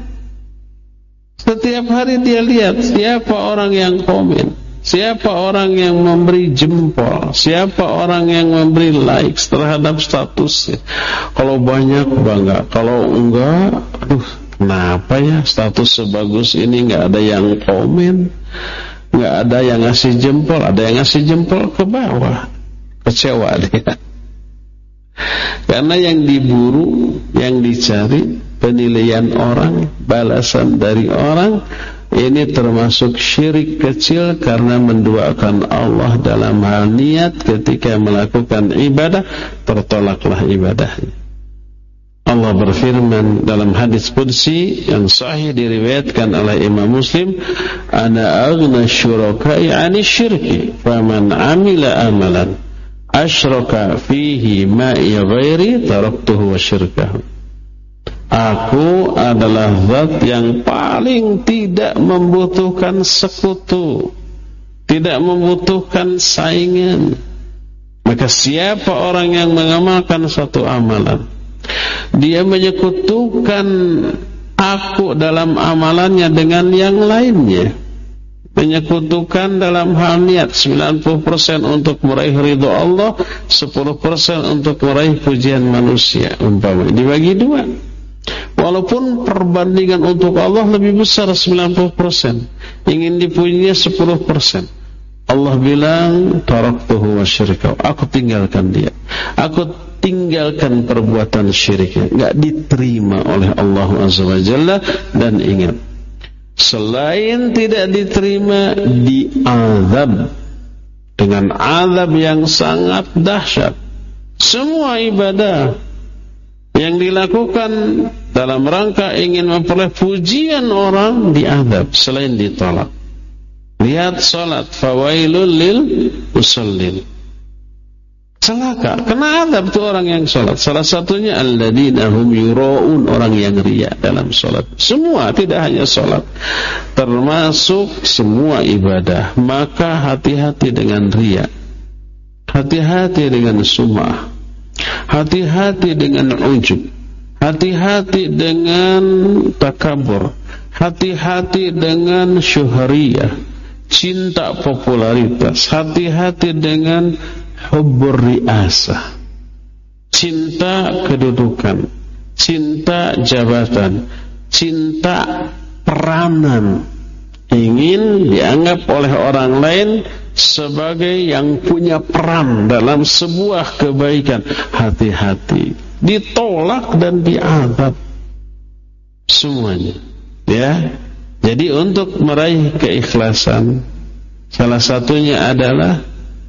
setiap hari dia lihat siapa orang yang komen, siapa orang yang memberi jempol, siapa orang yang memberi likes terhadap statusnya. Kalau banyak bangga, kalau enggak, aduh, kenapa ya status sebagus ini enggak ada yang komen, enggak ada yang ngasih jempol, ada yang ngasih jempol ke bawah. Kecewa dia. Karena yang diburu, yang dicari penilaian orang, balasan dari orang. Ini termasuk syirik kecil karena menduakan Allah dalam hal niat. Ketika melakukan ibadah, tertolaklah ibadahnya. Allah berfirman dalam hadis qudsi yang sahih diriwayatkan oleh Imam Muslim, ana aghna syuraka'i 'ani syirki faman 'amila amalan asyraka fihi ma'i ghairi taraktuhu wa syirkahu. Aku adalah zat yang paling tidak membutuhkan sekutu, tidak membutuhkan saingan. Maka siapa orang yang mengamalkan satu amalan, dia menyekutukan aku dalam amalannya dengan yang lainnya, menyekutukan dalam hal niat, sembilan puluh persen untuk meraih ridho Allah, sepuluh persen untuk meraih pujian manusia, umpamanya dibagi dua. Walaupun perbandingan untuk Allah lebih besar sembilan puluh persen, ingin dipujinya sepuluh persen. Allah bilang taraktuhu wa syirkahu, aku tinggalkan dia, aku tinggalkan perbuatan syiriknya, enggak diterima oleh Allah Azza wa Jalla. Dan ingat, selain tidak diterima, diazab dengan azab yang sangat dahsyat. Semua ibadah yang dilakukan dalam rangka ingin memperoleh pujian orang diadab selain ditolak. Lihat salat, fawailul lil musallin. Celaka, kena adab tuh orang yang salat. Salah satunya alladzina hum yura'un, orang yang riya dalam salat. Semua, tidak hanya salat, termasuk semua ibadah. Maka hati-hati dengan riya, hati-hati dengan sum'ah, hati-hati dengan ujub, hati-hati dengan takabur, hati-hati dengan syuhriyah, cinta popularitas, hati-hati dengan hubbur riasah, cinta kedudukan, cinta jabatan, cinta peranan, ingin dianggap oleh orang lain sebagai yang punya peran dalam sebuah kebaikan. Hati-hati, ditolak dan diazab semuanya, ya. Jadi untuk meraih keikhlasan, salah satunya adalah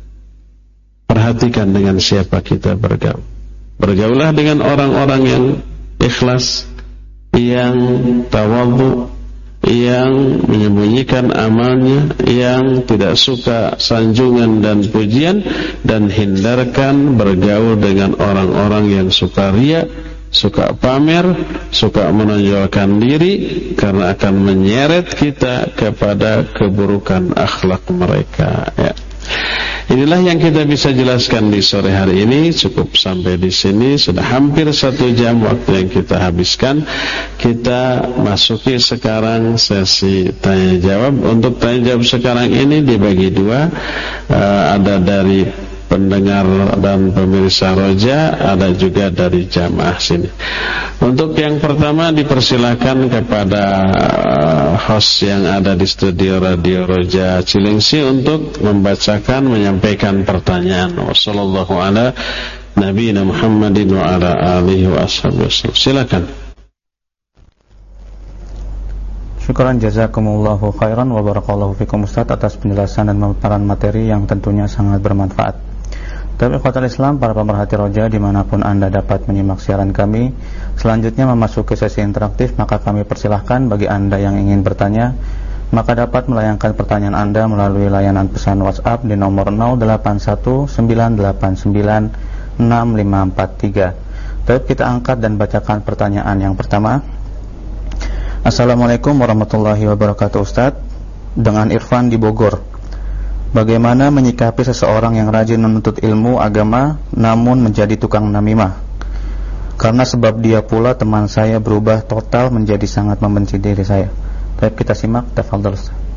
perhatikan dengan siapa kita bergaul. Bergaullah dengan orang-orang yang ikhlas, yang tawadhu, yang menyembunyikan amalnya, yang tidak suka sanjungan dan pujian, dan hindarkan bergaul dengan orang-orang yang suka riya, suka pamer, suka menonjolkan diri, karena akan menyeret kita kepada keburukan akhlak mereka, ya. Inilah yang kita bisa jelaskan di sore hari ini. Cukup sampai di sini. Sudah hampir satu jam waktu yang kita habiskan. Kita masuki sekarang sesi tanya jawab. Untuk tanya jawab sekarang ini dibagi dua. uh, Ada dari pendengar dan pemirsa Roja, ada juga dari jamaah sini. Untuk yang pertama dipersilakan kepada host yang ada di studio Radio Roja Cilengsi untuk membacakan, menyampaikan pertanyaan. Wassallallahu ala nabiyina Muhammadin wa ala alihi wa ashabihi wasallam. Silakan. Syukran jazakumullahu khairan wa barakallahu fikum Ustaz atas penjelasan dan pemaparan materi yang tentunya sangat bermanfaat. Tapi ikhwatal Islam, para pemerhati Roja dimanapun Anda dapat menyimak siaran kami, selanjutnya memasuki sesi interaktif, maka kami persilahkan bagi Anda yang ingin bertanya, maka dapat melayangkan pertanyaan Anda melalui layanan pesan WhatsApp di nomor nol delapan satu sembilan delapan sembilan enam lima empat tiga. Tapi kita angkat dan bacakan pertanyaan yang pertama. Assalamualaikum warahmatullahi wabarakatuh Ustaz. Dengan Irfan di Bogor. Bagaimana menyikapi seseorang yang rajin menuntut ilmu agama namun menjadi tukang namimah? Karena sebab dia pula teman saya berubah total menjadi sangat membenci diri saya. Baik, kita simak. Tafadhol.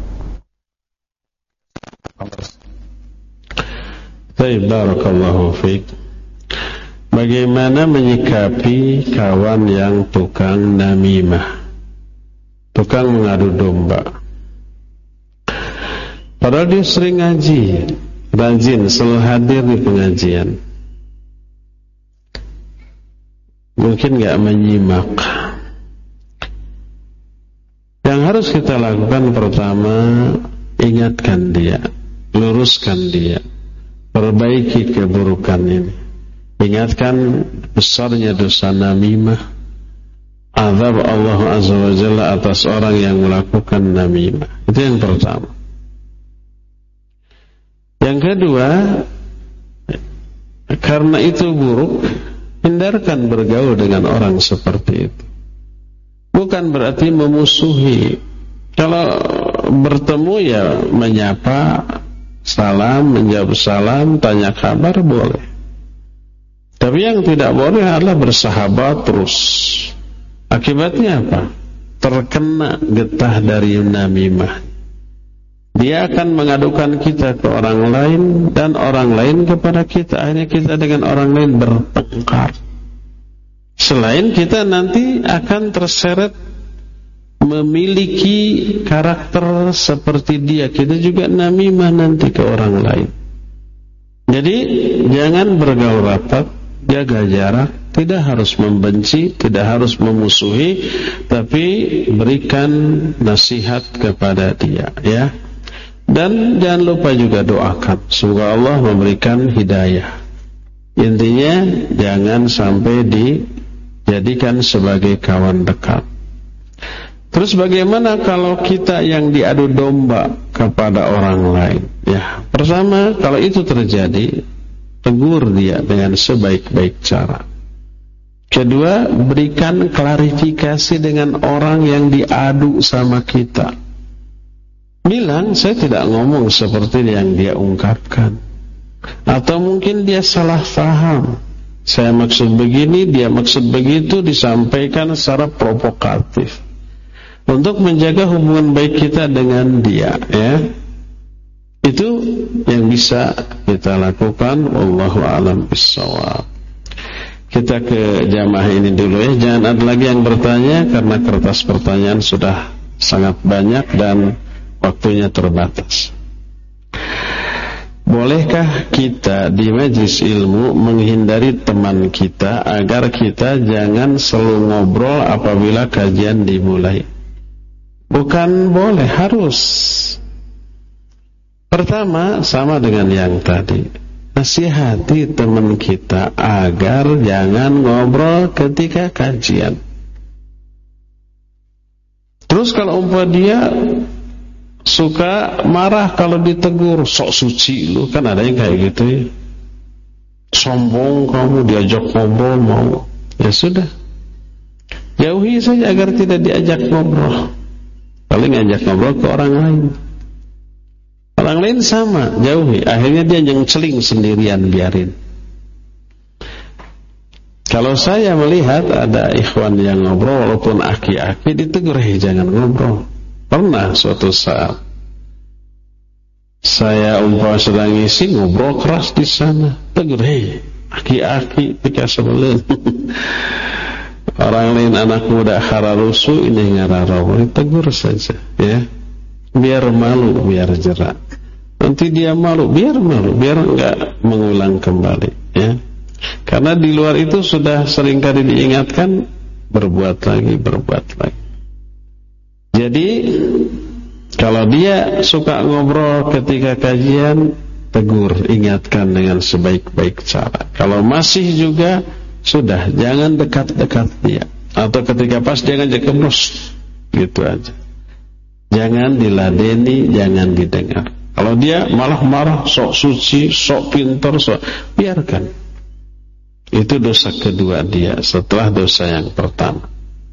Baik, barakallahu fiik. Bagaimana menyikapi kawan yang tukang namimah, tukang mengadu domba? Padahal dia sering ngaji, rajin, selalu hadir di pengajian, mungkin gak menyimak. Yang harus kita lakukan pertama, ingatkan dia, luruskan dia, perbaiki keburukan ini. Ingatkan besarnya dosa namimah, azab Allah Azza wa Jalla atas orang yang melakukan namimah. Itu yang pertama. Yang kedua, karena itu buruk, hindarkan bergaul dengan orang seperti itu. Bukan berarti memusuhi. Kalau bertemu ya menyapa, salam, menjawab salam, tanya kabar boleh. Tapi yang tidak boleh adalah bersahabat terus. Akibatnya apa? Terkena getah dari namimah. Dia akan mengadukan kita ke orang lain dan orang lain kepada kita. Akhirnya kita dengan orang lain bertengkar. Selain kita nanti akan terseret memiliki karakter seperti dia, kita juga namimah nanti ke orang lain. Jadi jangan bergaul rapat, jaga jarak. Tidak harus membenci, tidak harus memusuhi, tapi berikan nasihat kepada dia, ya. Dan jangan lupa juga doakan, semoga Allah memberikan hidayah. Intinya jangan sampai di jadikan sebagai kawan dekat. Terus bagaimana kalau kita yang diadu domba kepada orang lain? Ya, pertama, kalau itu terjadi, tegur dia dengan sebaik-baik cara. Kedua, berikan klarifikasi dengan orang yang diadu sama kita. Bilang, saya tidak ngomong seperti yang dia ungkapkan. Atau mungkin dia salah paham. Saya maksud begini, dia maksud begitu, disampaikan secara provokatif. Untuk menjaga hubungan baik kita dengan dia, ya. Itu yang bisa kita lakukan. Wallahu a'lam bishawab. Kita ke jamaah ini dulu ya. Jangan ada lagi yang bertanya karena kertas pertanyaan sudah sangat banyak dan waktunya terbatas. Bolehkah kita di majelis ilmu menghindari teman kita agar kita jangan selalu ngobrol apabila kajian dimulai? Bukan boleh, harus. Pertama, sama dengan yang tadi, nasihati teman kita agar jangan ngobrol ketika kajian. Terus kalau umpama dia suka marah kalau ditegur, sok suci lu, kan ada yang kayak gitu ya. Sombong kamu, diajak ngobrol mau, ya sudah, jauhi saja agar tidak diajak ngobrol. Paling ngajak ngobrol ke orang lain. Orang lain sama, jauhi. Akhirnya dia yang celing sendirian, biarin. Kalau saya melihat ada ikhwan yang ngobrol walaupun aki-aki, ditegur, hei jangan ngobrol. Pernah suatu saat saya umpama sedang ngisi, ngobrol keras di sana, tegur, hei aki-aki pika sebelum. Orang lain anak muda hararusu, ini ngararau, tegur saja ya, biar malu, biar jerak. Nanti dia malu, biar malu, biar enggak mengulang kembali ya. Karena di luar itu sudah seringkali diingatkan, berbuat lagi, berbuat lagi. Jadi kalau dia suka ngobrol ketika kajian, tegur, ingatkan dengan sebaik-baik cara. Kalau masih juga, sudah, jangan dekat-dekat dia. Atau ketika pas dia ngajak kebos, gitu aja. Jangan diladeni, jangan didengar. Kalau dia malah marah, sok suci, sok pintar, sok, biarkan. Itu dosa kedua dia setelah dosa yang pertama.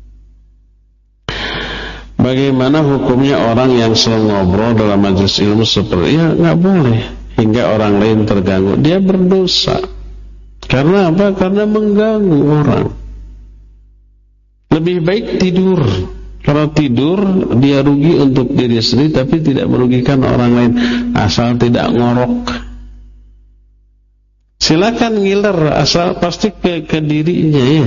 Bagaimana hukumnya orang yang selalu ngobrol dalam majelis ilmu seperti, ya nggak boleh hingga orang lain terganggu, dia berdosa. Karena apa? Karena mengganggu orang. Lebih baik tidur. Kalau tidur, dia rugi untuk diri sendiri, tapi tidak merugikan orang lain, asal tidak ngorok. Silakan ngiler, asal pasti ke, ke dirinya ya.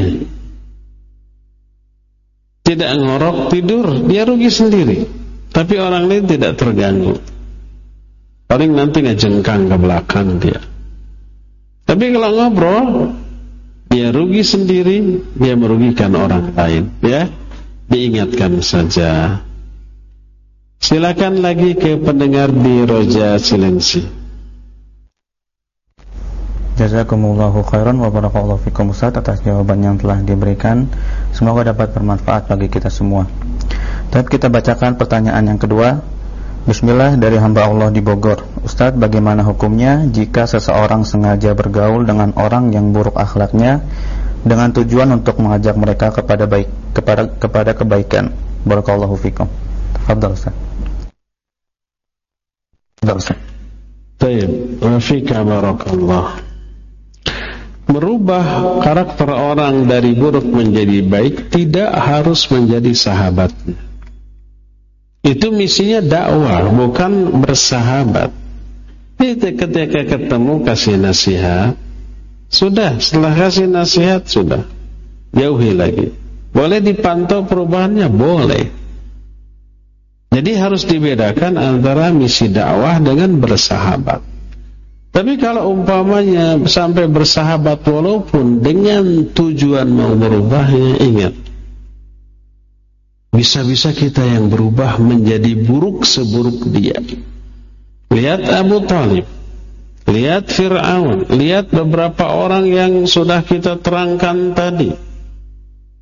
Tidak ngorok, tidur, dia rugi sendiri, tapi orang lain tidak terganggu. Paling nanti ngejengkang ke belakang dia. Tapi kalau ngobrol, dia rugi sendiri, dia merugikan orang lain, ya. Diingatkan saja. Silakan lagi ke pendengar di Roja Cilengsi. Jazakumullahu khairan wa barakallahu fikum Ustaz atas jawaban yang telah diberikan. Semoga dapat bermanfaat bagi kita semua. Dan kita bacakan pertanyaan yang kedua. Bismillah, dari hamba Allah di Bogor. Ustaz, bagaimana hukumnya jika seseorang sengaja bergaul dengan orang yang buruk akhlaknya dengan tujuan untuk mengajak mereka kepada baik kepada kepada kebaikan? Barakallahu fikum. Tafadhal Ustaz. Tafadhal Ustaz. Baik, wa fika barakallah. Merubah karakter orang dari buruk menjadi baik tidak harus menjadi sahabatnya. Itu misinya dakwah, bukan bersahabat. Itu ketika ketemu kasih nasihat, sudah, setelah kasih nasihat sudah, jauhi lagi. Boleh dipantau perubahannya, boleh. Jadi harus dibedakan antara misi dakwah dengan bersahabat. Tapi kalau umpamanya sampai bersahabat walaupun dengan tujuan mau berubahnya, ingat, bisa-bisa kita yang berubah menjadi buruk seburuk dia. Lihat Abu Talib, lihat Fir'aun, lihat beberapa orang yang sudah kita terangkan tadi.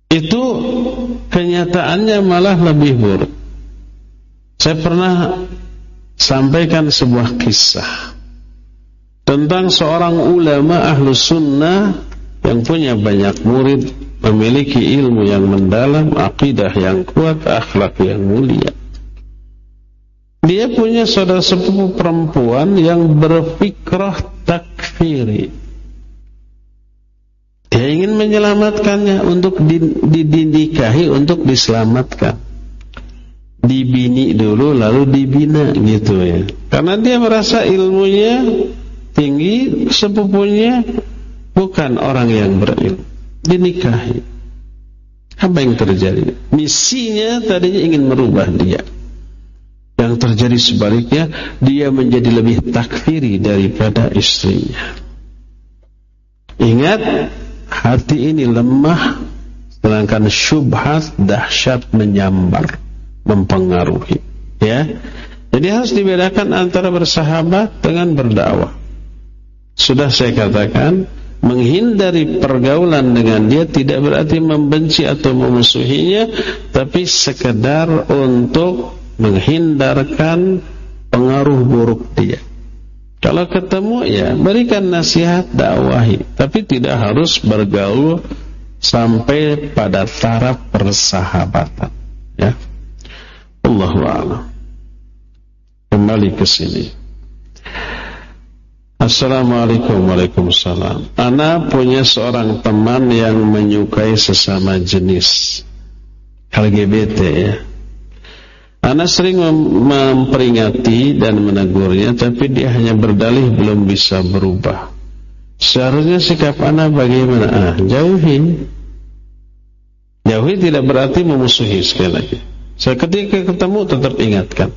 itu kenyataannya malah lebih buruk. Saya pernah sampaikan sebuah kisah tentang seorang ulama ahlus sunnah yang punya banyak murid, memiliki ilmu yang mendalam, akidah yang kuat, akhlak yang mulia. Dia punya saudara sepupu perempuan yang berfikrah takfiri. Dia ingin menyelamatkannya untuk didinikahi, untuk diselamatkan. Dibini dulu lalu dibina gitu ya. Karena dia merasa ilmunya tinggi, sepupunya bukan orang yang berilmu. Dinikahi. Apa yang terjadi? Misinya tadinya ingin merubah dia. Yang terjadi sebaliknya, dia menjadi lebih takfiri daripada istrinya. Ingat, hati ini lemah, sedangkan syubhat dahsyat menyambar, mempengaruhi. Ya, jadi harus dibedakan antara bersahabat dengan berdakwah. Sudah saya katakan, menghindari pergaulan dengan dia tidak berarti membenci atau memusuhinya, tapi sekedar untuk menghindarkan pengaruh buruk dia. Kalau ketemu ya berikan nasihat, dakwahi, tapi tidak harus bergaul sampai pada taraf persahabatan. Ya, Allahu a'lam. Kembali ke sini. Assalamualaikum. Waalaikumsalam. Ana punya seorang teman yang menyukai sesama jenis, L G B T ya. Ana sering mem- memperingati dan menegurnya, tapi dia hanya berdalih belum bisa berubah. Seharusnya sikap Ana bagaimana? Ah, jauhi. Jauhi tidak berarti memusuhi, sekali lagi. Saya ketika ketemu tetap ingatkan.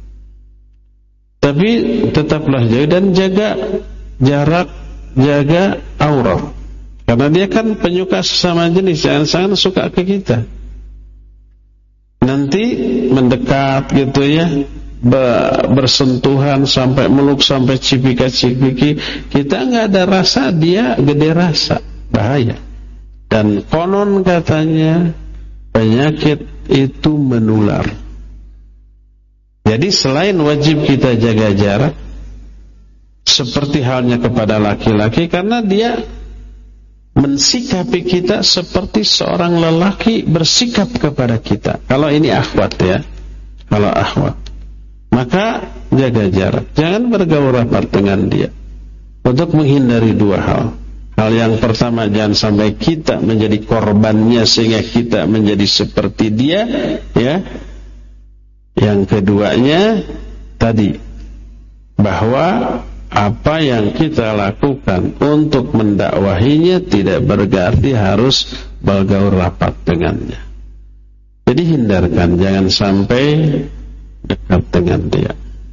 Tapi tetaplah jauhi dan jaga jarak, jaga aurat. Karena dia kan penyuka sesama jenis, jangan-jangan suka ke kita. Nanti mendekat gitu ya, bersentuhan sampai meluk, sampai cipika-cipiki, kita nggak ada rasa, dia gede rasa, bahaya. Dan konon katanya penyakit itu menular. Jadi selain wajib kita jaga jarak, seperti halnya kepada laki-laki, karena dia mensikapi kita seperti seorang lelaki bersikap kepada kita. Kalau ini akhwat ya, kalau akhwat, maka jaga jarak, jangan bergaul rapat dengan dia, untuk menghindari dua hal. Hal yang pertama, jangan sampai kita menjadi korbannya sehingga kita menjadi seperti dia, ya. Yang keduanya tadi, bahwa apa yang kita lakukan untuk mendakwahinya tidak berarti harus bergaul rapat dengannya. Jadi hindarkan, jangan sampai dekat dengan dia.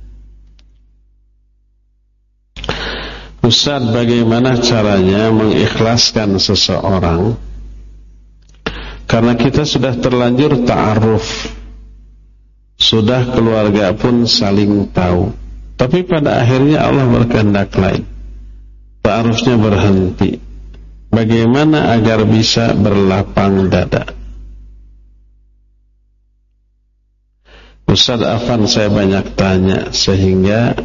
Ustaz, bagaimana caranya mengikhlaskan seseorang karena kita sudah terlanjur ta'aruf, sudah keluarga pun saling tahu, tapi pada akhirnya Allah berkehendak lain, ta'arufnya berhenti. Bagaimana agar bisa berlapang dada? Ustaz Afan, saya banyak tanya sehingga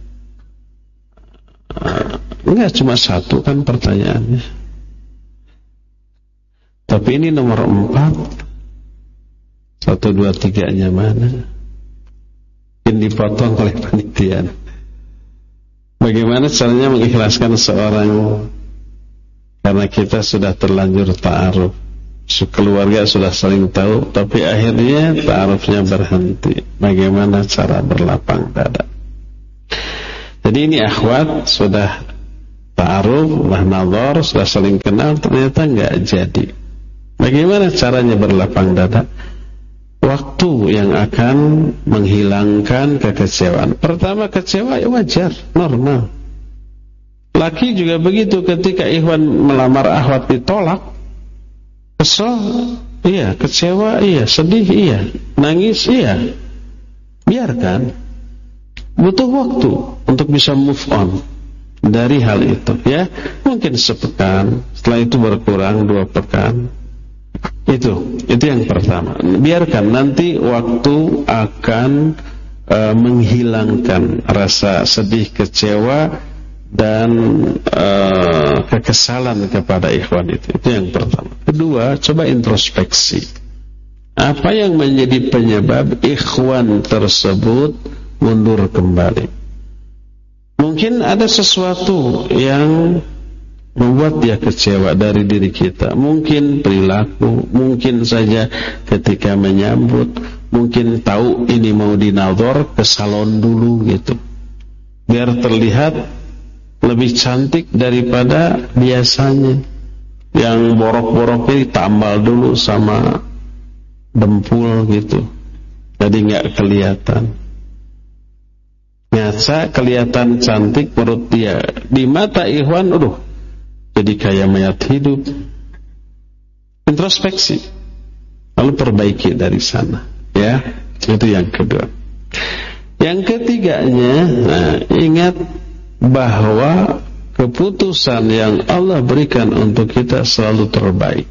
uh, enggak cuma satu kan pertanyaannya, tapi ini nomor empat. Satu, dua, tiganya mana? Mungkin dipotong oleh panitia. Bagaimana caranya mengikhlaskan seorang karena kita sudah terlanjur ta'aruf, keluarga sudah saling tahu, tapi akhirnya ta'arufnya berhenti. Bagaimana cara berlapang dada? Jadi ini akhwat sudah ta'aruf, lah nazar, sudah saling kenal, ternyata enggak jadi. Bagaimana caranya berlapang dada? Waktu yang akan menghilangkan kekecewaan. Pertama, kecewa ya wajar, normal. Laki juga begitu, ketika ikhwan melamar akhwat ditolak, kesel, iya, kecewa, iya, sedih, iya, nangis, iya. Biarkan. Butuh waktu untuk bisa move on dari hal itu, ya. Mungkin sepekan, setelah itu berkurang dua pekan. Itu, itu yang pertama. Biarkan nanti waktu akan uh, menghilangkan rasa sedih, kecewa dan uh, kekesalan kepada ikhwan itu. Itu yang pertama. Kedua, coba introspeksi. Apa yang menjadi penyebab ikhwan tersebut mundur kembali? Mungkin ada sesuatu yang membuat dia kecewa dari diri kita. Mungkin perilaku, mungkin saja ketika menyambut, mungkin tahu ini mau dinadhor ke salon dulu gitu, biar terlihat lebih cantik daripada biasanya. Yang borok-boroknya ditambal dulu sama dempul gitu, jadi nggak kelihatan. Ngaca kelihatan cantik menurut dia, di mata ikhwan, aduh, jadi kayak mayat hidup. Introspeksi, lalu perbaiki dari sana, ya. Itu yang kedua. Yang ketiganya, nah, ingat bahwa keputusan yang Allah berikan untuk kita selalu terbaik.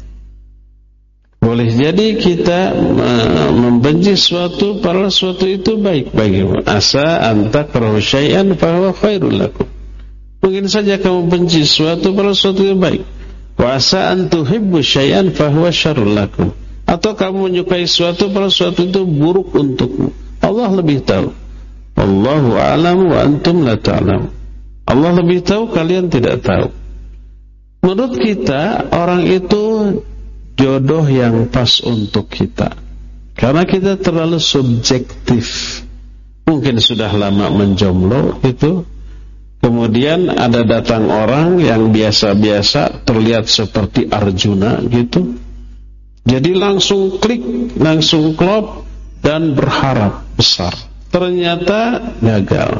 Boleh jadi kita membenci suatu, padahal suatu itu baik bagimu. Asa antakrahu syai'an fa huwa khairul lakum. Mungkin saja kamu benci suatu, padahal suatu itu baik. Wa asa an tuhibbu syai'an fa huwa syarrul lakum. Atau kamu menyukai suatu, padahal suatu itu buruk untukmu. Allah lebih tahu. Allahu a'lam wa antum la ta'lamun. Allah lebih tahu, kalian tidak tahu. Menurut kita, orang itu jodoh yang pas untuk kita, karena kita terlalu subjektif. Mungkin sudah lama menjomblo itu, kemudian ada datang orang yang biasa-biasa, terlihat seperti Arjuna gitu, jadi langsung klik, langsung klop dan berharap besar. Ternyata gagal.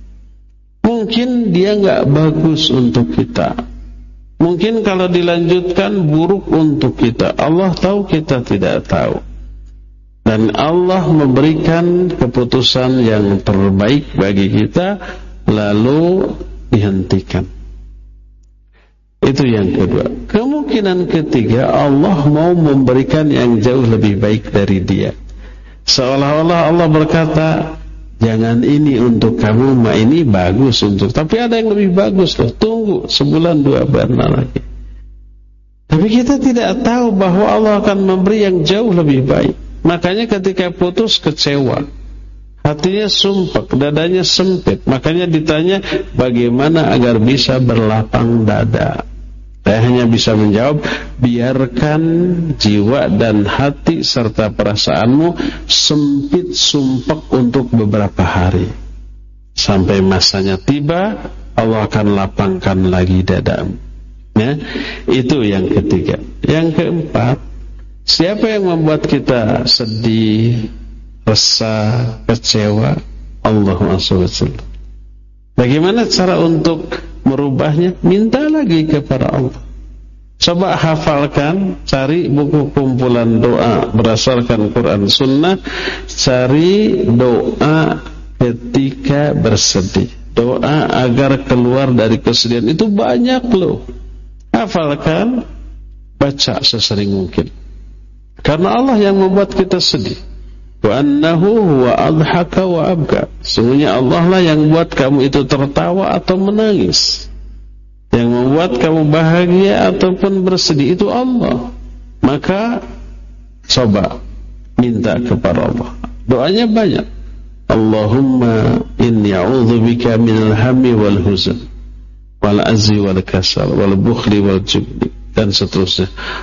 Mungkin dia nggak bagus untuk kita. Mungkin kalau dilanjutkan buruk untuk kita. Allah tahu, kita tidak tahu. Dan Allah memberikan keputusan yang terbaik bagi kita, lalu dihentikan. Itu yang kedua. Kemungkinan ketiga, Allah mau memberikan yang jauh lebih baik dari dia. Seolah-olah Allah berkata, jangan ini untuk kamu, ma ini bagus untuk, tapi ada yang lebih bagus loh, tunggu sebulan dua bulan lagi. Tapi kita tidak tahu bahwa Allah akan memberi yang jauh lebih baik. Makanya ketika putus kecewa, hatinya sumpek, dadanya sempit. Makanya ditanya bagaimana agar bisa berlapang dada. Saya hanya bisa menjawab, biarkan jiwa dan hati serta perasaanmu sempit sumpek untuk beberapa hari. Sampai masanya tiba, Allah akan lapangkan lagi dadamu. Ya, itu yang ketiga. Yang keempat, siapa yang membuat kita sedih, resah, kecewa? Allah subhanahu wa taala. Bagaimana cara untuk merubahnya? Minta lagi kepada Allah. Coba hafalkan, cari buku kumpulan doa berdasarkan Quran Sunnah, cari doa ketika bersedih, doa agar keluar dari kesedihan. Itu banyak loh. Hafalkan, baca sesering mungkin. Karena Allah yang membuat kita sedih. Wa annahu huwa adhaka wa abka. Sesungguhnya Allah lah yang buat kamu itu tertawa atau menangis. Yang membuat kamu bahagia ataupun bersedih itu Allah. Maka coba minta kepada Allah. Doanya banyak. Allahumma inni a'udzubika minal hammi wal huzn wal azzi wal kasal wal bukhli wal jubni, dan seterusnya.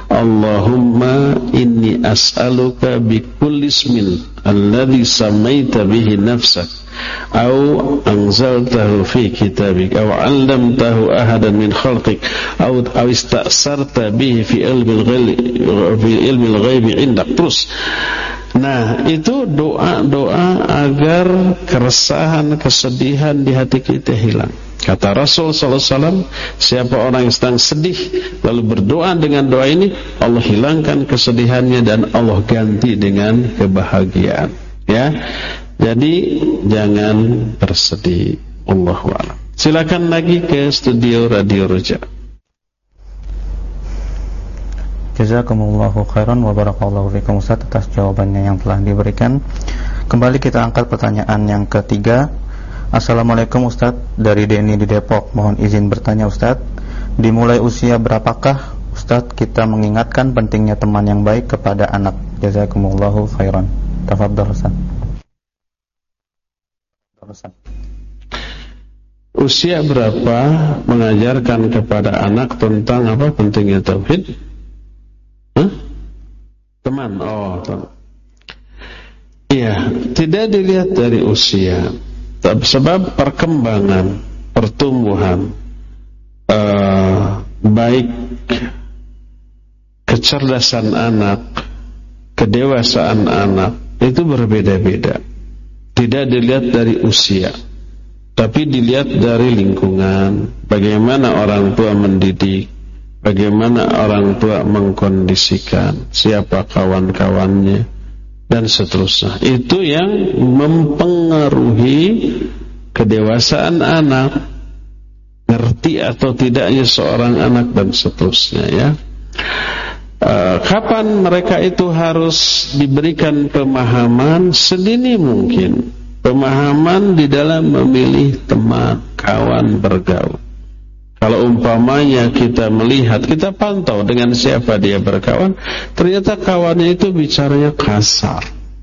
Allahumma inni as'aluka bi kulli ismin alladhi samaita bihi nafsak aw anzaltahu fi kitabik aw 'allamtahu ahadan min khalqik aw aw ista'sarta bihi fi ilmi al-ghaib fi ilmi al-ghaib 'indak. Terus. Nah, itu doa-doa agar keresahan, kesedihan di hati kita hilang. Kata Rasul sallallahu alaihi wasallam, siapa orang yang sedang sedih lalu berdoa dengan doa ini, Allah hilangkan kesedihannya dan Allah ganti dengan kebahagiaan. Ya. Jadi jangan bersedih. Allahu a'lam. Silakan lagi ke studio Radio Roja. Jazakumullahu khairan wa barakallahu fikum Ustaz atas jawabannya yang telah diberikan. Kembali kita angkat pertanyaan yang ketiga. Assalamualaikum Ustaz, dari Denny di Depok. Mohon izin bertanya Ustaz, dimulai usia berapakah Ustaz kita mengingatkan pentingnya teman yang baik kepada anak? Jazakumullahu khairan. Tafadhol Ustaz. Usia berapa mengajarkan kepada anak tentang apa pentingnya tauhid? Hah? Teman, oh teman. Iya, tidak dilihat dari usia, sebab perkembangan, pertumbuhan, uh, baik kecerdasan anak, kedewasaan anak itu berbeda-beda. Tidak dilihat dari usia, tapi dilihat dari lingkungan, bagaimana orang tua mendidik, bagaimana orang tua mengkondisikan, siapa kawan-kawannya, dan seterusnya. Itu yang mempengaruhi kedewasaan anak, ngerti atau tidaknya seorang anak, dan seterusnya ya. E, kapan mereka itu harus diberikan pemahaman sedini mungkin, pemahaman di dalam memilih teman, kawan, bergaul. Kalau umpamanya kita melihat, kita pantau dengan siapa dia berkawan, ternyata kawannya itu bicaranya kasar,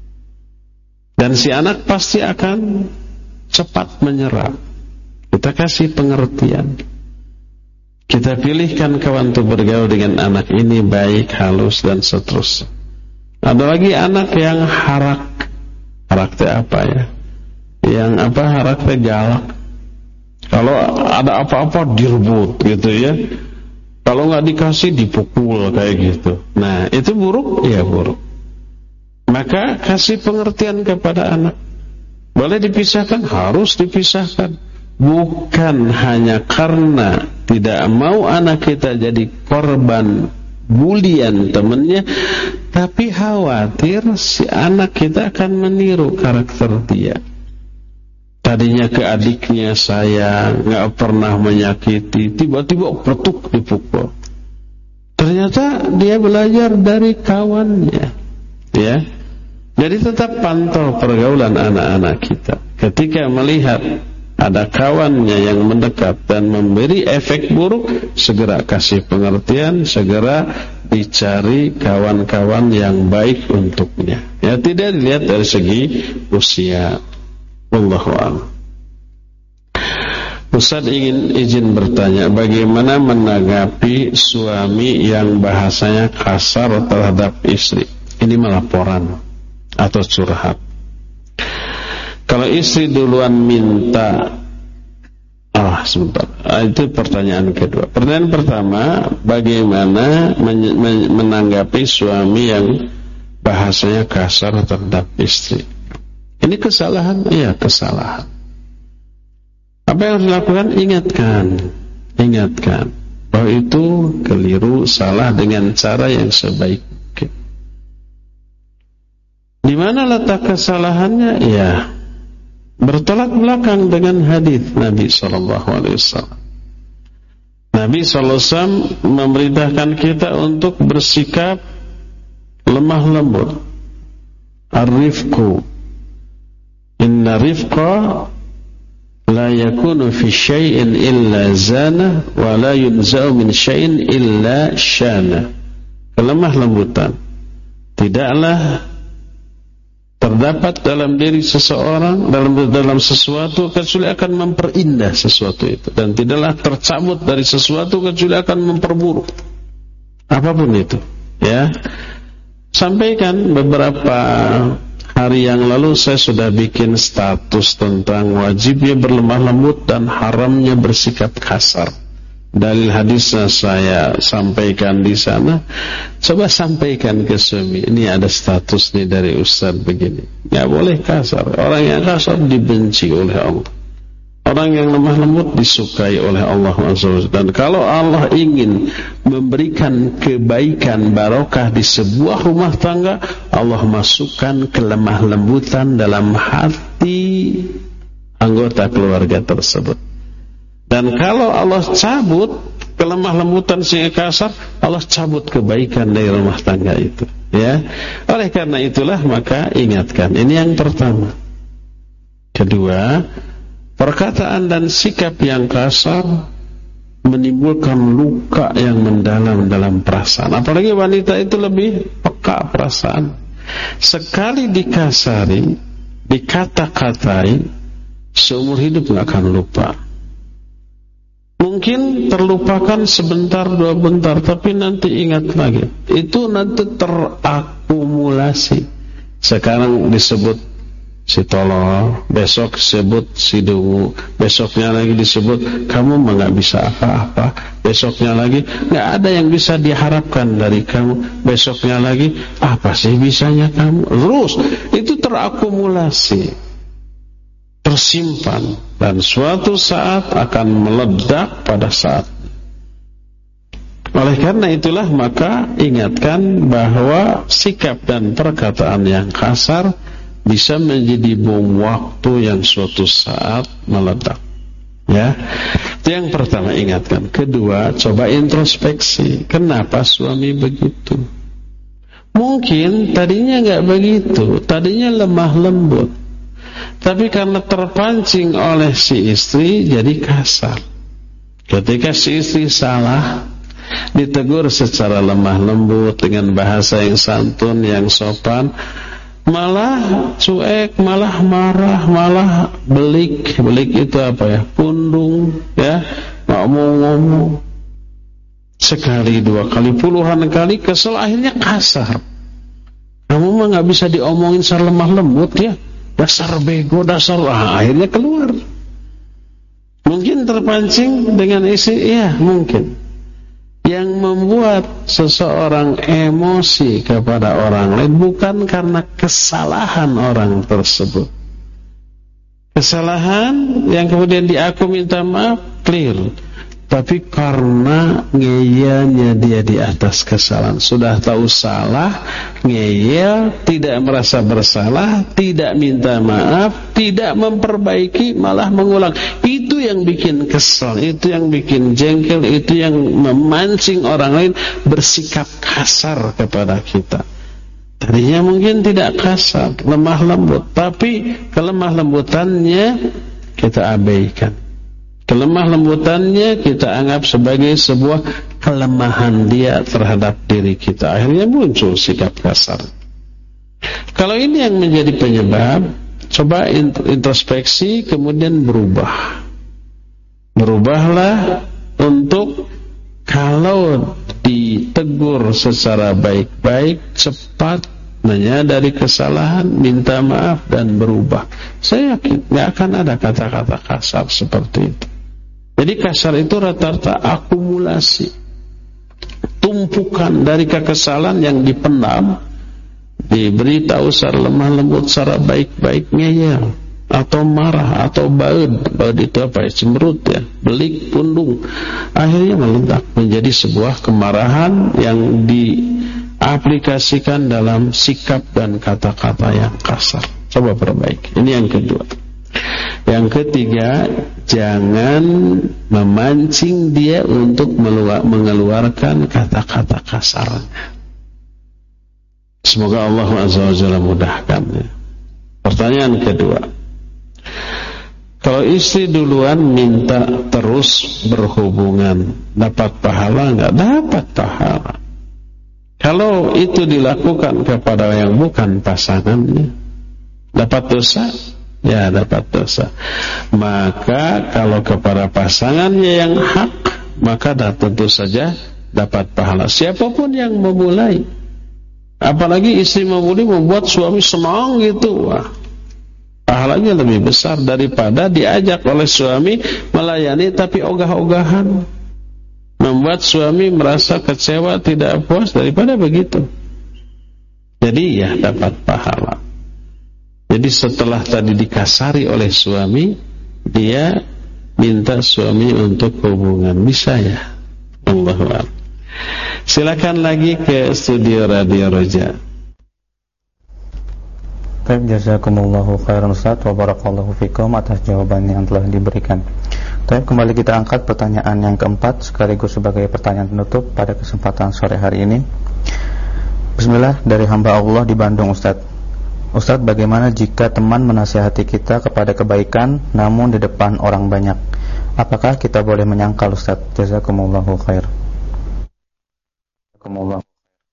dan si anak pasti akan cepat menyerap. Kita kasih pengertian, kita pilihkan kawan untuk bergaul dengan anak ini baik, halus, dan seterusnya. Ada lagi anak yang harak. Harak itu apa ya? Yang apa harak itu galak. Kalau ada apa-apa direbut gitu ya. Kalau nggak dikasih dipukul kayak gitu. Nah itu buruk, ya buruk. Maka kasih pengertian kepada anak. Boleh dipisahkan, harus dipisahkan. Bukan hanya karena tidak mau anak kita jadi korban bulian temannya, tapi khawatir si anak kita akan meniru karakter dia. Tadinya ke adiknya sayang, nggak pernah menyakiti, tiba-tiba petuk dipukul. Ternyata dia belajar dari kawannya, ya. Jadi tetap pantau pergaulan anak-anak kita. Ketika melihat ada kawannya yang mendekat dan memberi efek buruk, segera kasih pengertian, segera dicari kawan-kawan yang baik untuknya. Ya, tidak dilihat dari segi usia. Wallahu a'lam. Ustaz ingin izin bertanya, bagaimana menanggapi suami yang bahasanya kasar terhadap istri? Ini melaporan atau curhat. Kalau istri duluan minta, ah sebentar, itu pertanyaan kedua. Pertanyaan pertama, bagaimana men- men- menanggapi suami yang bahasanya kasar terhadap istri? Ini kesalahan, iya kesalahan. Apa yang harus dilakukan? Ingatkan, ingatkan bahwa itu keliru, salah dengan cara yang sebaik mungkin. Di mana letak kesalahannya? Ya, bertolak belakang dengan hadis Nabi Sallallahu Alaihi Wasallam. Nabi Sallallahu Alaihi Wasallam memerintahkan kita untuk bersikap lemah lembut, ar-rifqu. Inna rifqa la yakunu fi syai'in illa zana wa la yunza'u min syai'in illa syana. Kelemah lembutan tidaklah terdapat dalam diri seseorang, dalam dalam sesuatu, kecuali akan memperindah sesuatu itu, dan tidaklah tercabut dari sesuatu kecuali akan memperburuk apapun itu. Ya, sampaikan beberapa hari yang lalu saya sudah bikin status tentang wajibnya berlemah lembut dan haramnya bersikap kasar. Dalil hadisnya saya sampaikan di sana. Coba sampaikan ke suami, ini ada status nih dari Ustaz begini. Nggak boleh kasar. Orang yang kasar dibenci oleh Allah. Orang yang lemah lembut disukai oleh Allah. Dan kalau Allah ingin memberikan kebaikan barokah di sebuah rumah tangga, Allah masukkan kelemah lembutan dalam hati anggota keluarga tersebut. Dan kalau Allah cabut kelemah lembutan sehingga kasar, Allah cabut kebaikan dari rumah tangga itu. Ya, oleh karena itulah maka ingatkan. Ini yang pertama. Kedua, perkataan dan sikap yang kasar menimbulkan luka yang mendalam dalam perasaan. Apalagi wanita itu lebih peka perasaan. Sekali dikasari, dikata-katai, seumur hidup nggak akan lupa. Mungkin terlupakan sebentar dua bentar, tapi nanti ingat lagi. Itu nanti terakumulasi. Sekarang disebut si tolol, besok disebut si dungu, besoknya lagi disebut kamu mah nggak bisa apa-apa, besoknya lagi nggak ada yang bisa diharapkan dari kamu, besoknya lagi apa sih bisanya kamu, terus itu terakumulasi, tersimpan, dan suatu saat akan meledak pada saat. Oleh karena itulah maka ingatkan bahwa sikap dan perkataan yang kasar bisa menjadi bom waktu yang suatu saat meledak. Ya, itu yang pertama, ingatkan. Kedua, coba introspeksi. Kenapa suami begitu? Mungkin tadinya nggak begitu, tadinya lemah lembut, tapi karena terpancing oleh si istri jadi kasar. Ketika si istri salah, ditegur secara lemah lembut dengan bahasa yang santun, yang sopan, malah cuek, malah marah, malah belik. Belik itu apa ya? Pundung, ya, nggak mau ngomong. Sekali, dua kali, puluhan kali, kesel, akhirnya kasar. Kamu mah nggak bisa diomongin secara lemah lembut ya, dasar bego, dasar, ah, akhirnya keluar. Mungkin terpancing dengan isi, iya mungkin. Yang membuat seseorang emosi kepada orang lain bukan karena kesalahan orang tersebut. Kesalahan yang kemudian diaku minta maaf, clear. Tapi karena ngeyelnya dia di atas kesalahan. Sudah tahu salah, ngeyel, tidak merasa bersalah, tidak minta maaf, tidak memperbaiki, malah mengulang. Itu yang bikin kesal, itu yang bikin jengkel, itu yang memancing orang lain bersikap kasar kepada kita. Tadinya mungkin tidak kasar, lemah lembut, tapi kelemah lembutannya kita abaikan. Kelemah lembutannya kita anggap sebagai sebuah kelemahan dia terhadap diri kita. Akhirnya muncul sikap kasar. Kalau ini yang menjadi penyebab, coba introspeksi kemudian berubah. Berubahlah untuk kalau ditegur secara baik-baik, cepat menyadari kesalahan, minta maaf dan berubah. Saya yakin tidak akan ada kata-kata kasar seperti itu. Jadi kasar itu rata-rata akumulasi, tumpukan dari kekesalan yang dipendam, diberitahu secara lemah lembut, secara baik-baik, ngeyel atau marah atau baud. Baud itu apa ya? Cemberut ya, belik, pundung. Akhirnya meledak menjadi sebuah kemarahan yang diaplikasikan dalam sikap dan kata-kata yang kasar. Coba perbaiki. Ini yang kedua. Yang ketiga, jangan memancing dia untuk mengeluarkan kata-kata kasarnya. Semoga Allah Azza wa Jalla mudahkan ya. Pertanyaan kedua, kalau istri duluan minta terus berhubungan, dapat pahala enggak? Dapat pahala. Kalau itu dilakukan kepada yang bukan pasangannya, dapat dosa? Ya, dapat dosa. Maka kalau kepada pasangannya yang hak, maka tentu saja dapat pahala. Siapapun yang memulai, apalagi istri memulai membuat suami senang gitu, wah, pahalanya lebih besar daripada diajak oleh suami melayani tapi ogah-ogahan, membuat suami merasa kecewa, tidak puas, daripada begitu. Jadi ya dapat pahala. Jadi setelah tadi dikasari oleh suami, dia minta suami untuk hubungan. Bisa ya? Allahu Akbar. Silakan lagi ke studio Radio Roja. Baik, jazakumullahu khairan Ustaz wa barakallahu fikum atas jawaban yang telah diberikan. Tapi kembali kita angkat pertanyaan yang keempat sekaligus sebagai pertanyaan penutup pada kesempatan sore hari ini. Bismillah, dari hamba Allah di Bandung, Ustadz. Ustadz, bagaimana jika teman menasihati kita kepada kebaikan namun di depan orang banyak? Apakah kita boleh menyangkal, Ustadz? Jazakumullahu khair. Jazakumullahu.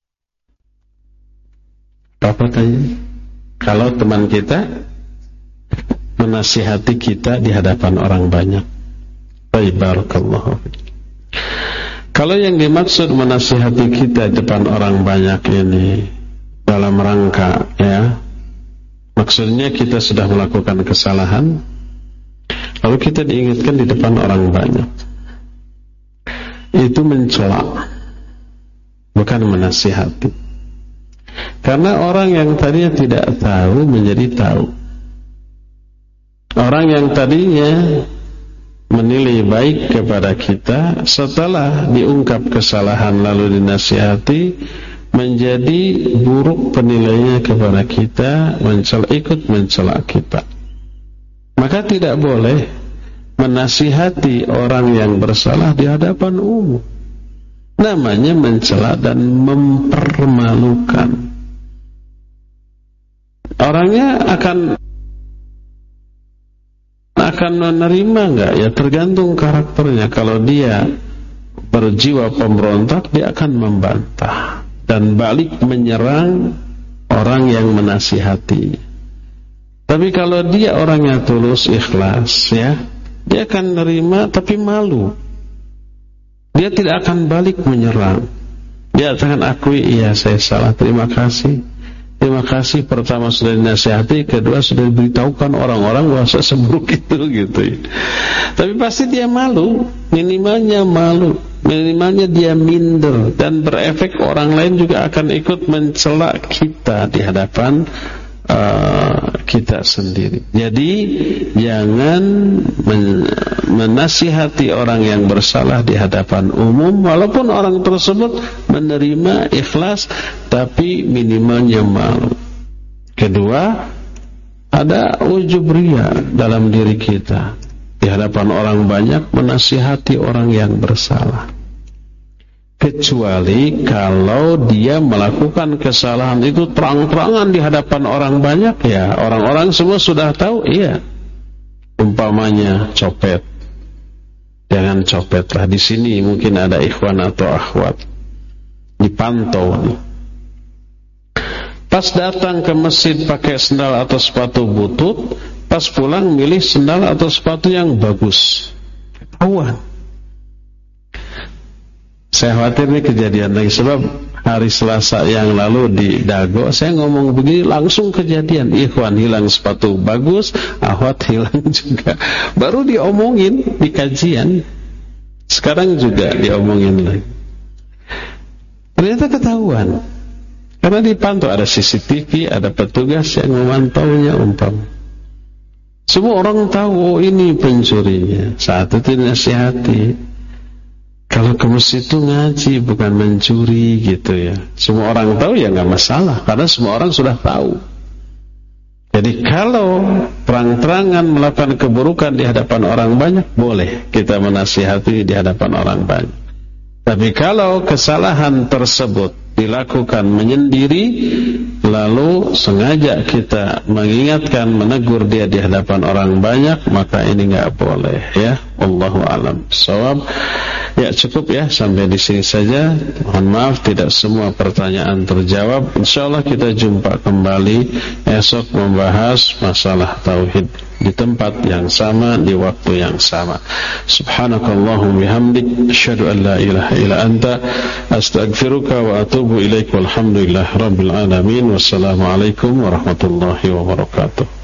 Apa tanya? Kalau teman kita menasihati kita di hadapan orang banyak. Baik, barakallahu. Kalau yang dimaksud menasihati kita di depan orang banyak ini dalam rangka, ya, maksudnya kita sudah melakukan kesalahan, lalu kita diingatkan di depan orang banyak, itu mencela, bukan menasihati. Karena orang yang tadinya tidak tahu menjadi tahu. Orang yang tadinya menilai baik kepada kita, setelah diungkap kesalahan lalu dinasihati, menjadi buruk penilaiannya kepada kita, mencela, ikut mencela kita. Maka tidak boleh menasihati orang yang bersalah di hadapan umum. Namanya mencela dan mempermalukan. Orangnya akan akan menerima enggak? Ya tergantung karakternya. Kalau dia berjiwa pemberontak, dia akan membantah dan balik menyerang orang yang menasihati. Tapi kalau dia orangnya tulus, ikhlas, ya, dia akan menerima tapi malu. Dia tidak akan balik menyerang. Dia akan akui, iya saya salah, terima kasih. Terima kasih, pertama sudah dinasihati, kedua sudah diberitahukan orang-orang bahwa saya seburuk itu, gitu ya. Tapi pasti dia malu, minimalnya malu, minimalnya dia minder, dan berefek orang lain juga akan ikut mencela kita di hadapan uh, kita sendiri. Jadi jangan men- menasihati orang yang bersalah di hadapan umum, walaupun orang tersebut menerima ikhlas, tapi minimalnya malu. Kedua, ada ujub riya dalam diri kita di hadapan orang banyak menasihati orang yang bersalah. Kecuali kalau dia melakukan kesalahan itu terang-terangan di hadapan orang banyak, ya orang-orang semua sudah tahu, iya. Umpamanya copet, jangan copetlah di sini, mungkin ada ikhwan atau akhwat dipantau nih. Pas datang ke masjid pakai sendal atau sepatu butut, pas pulang milih sendal atau sepatu yang bagus. Ketahuan. Saya khawatir ini kejadian lagi, sebab hari Selasa yang lalu di Dago saya ngomong begini, langsung kejadian. Ikhwan hilang sepatu bagus, akhwat hilang juga. Baru diomongin di kajian, sekarang juga diomongin lagi. Ternyata ketahuan, karena dipantau, ada C C T V, ada petugas yang memantaunya umpam. Semua orang tahu, oh ini pencurinya. Saat itu dinasihati, kalau ke masjid itu ngaji, bukan mencuri, gitu ya. Semua orang tahu, ya nggak masalah, karena semua orang sudah tahu. Jadi kalau terang-terangan melakukan keburukan di hadapan orang banyak, boleh kita menasihati di hadapan orang banyak. Tapi kalau kesalahan tersebut dilakukan menyendiri, lalu sengaja kita mengingatkan, menegur dia di hadapan orang banyak, maka ini nggak boleh, ya. Wallahu a'lam bishawab. Ya cukup ya, sampai di sini saja. Mohon maaf tidak semua pertanyaan terjawab. Insyaallah kita jumpa kembali esok membahas masalah tauhid di tempat yang sama, di waktu yang sama. Subhanakallahumma bihamdik, asyhadu an la ilaha illa anta, astaghfiruka wa atubu ilaik. Walhamdulillah rabbil alamin. Wassalamualaikum warahmatullahi wabarakatuh.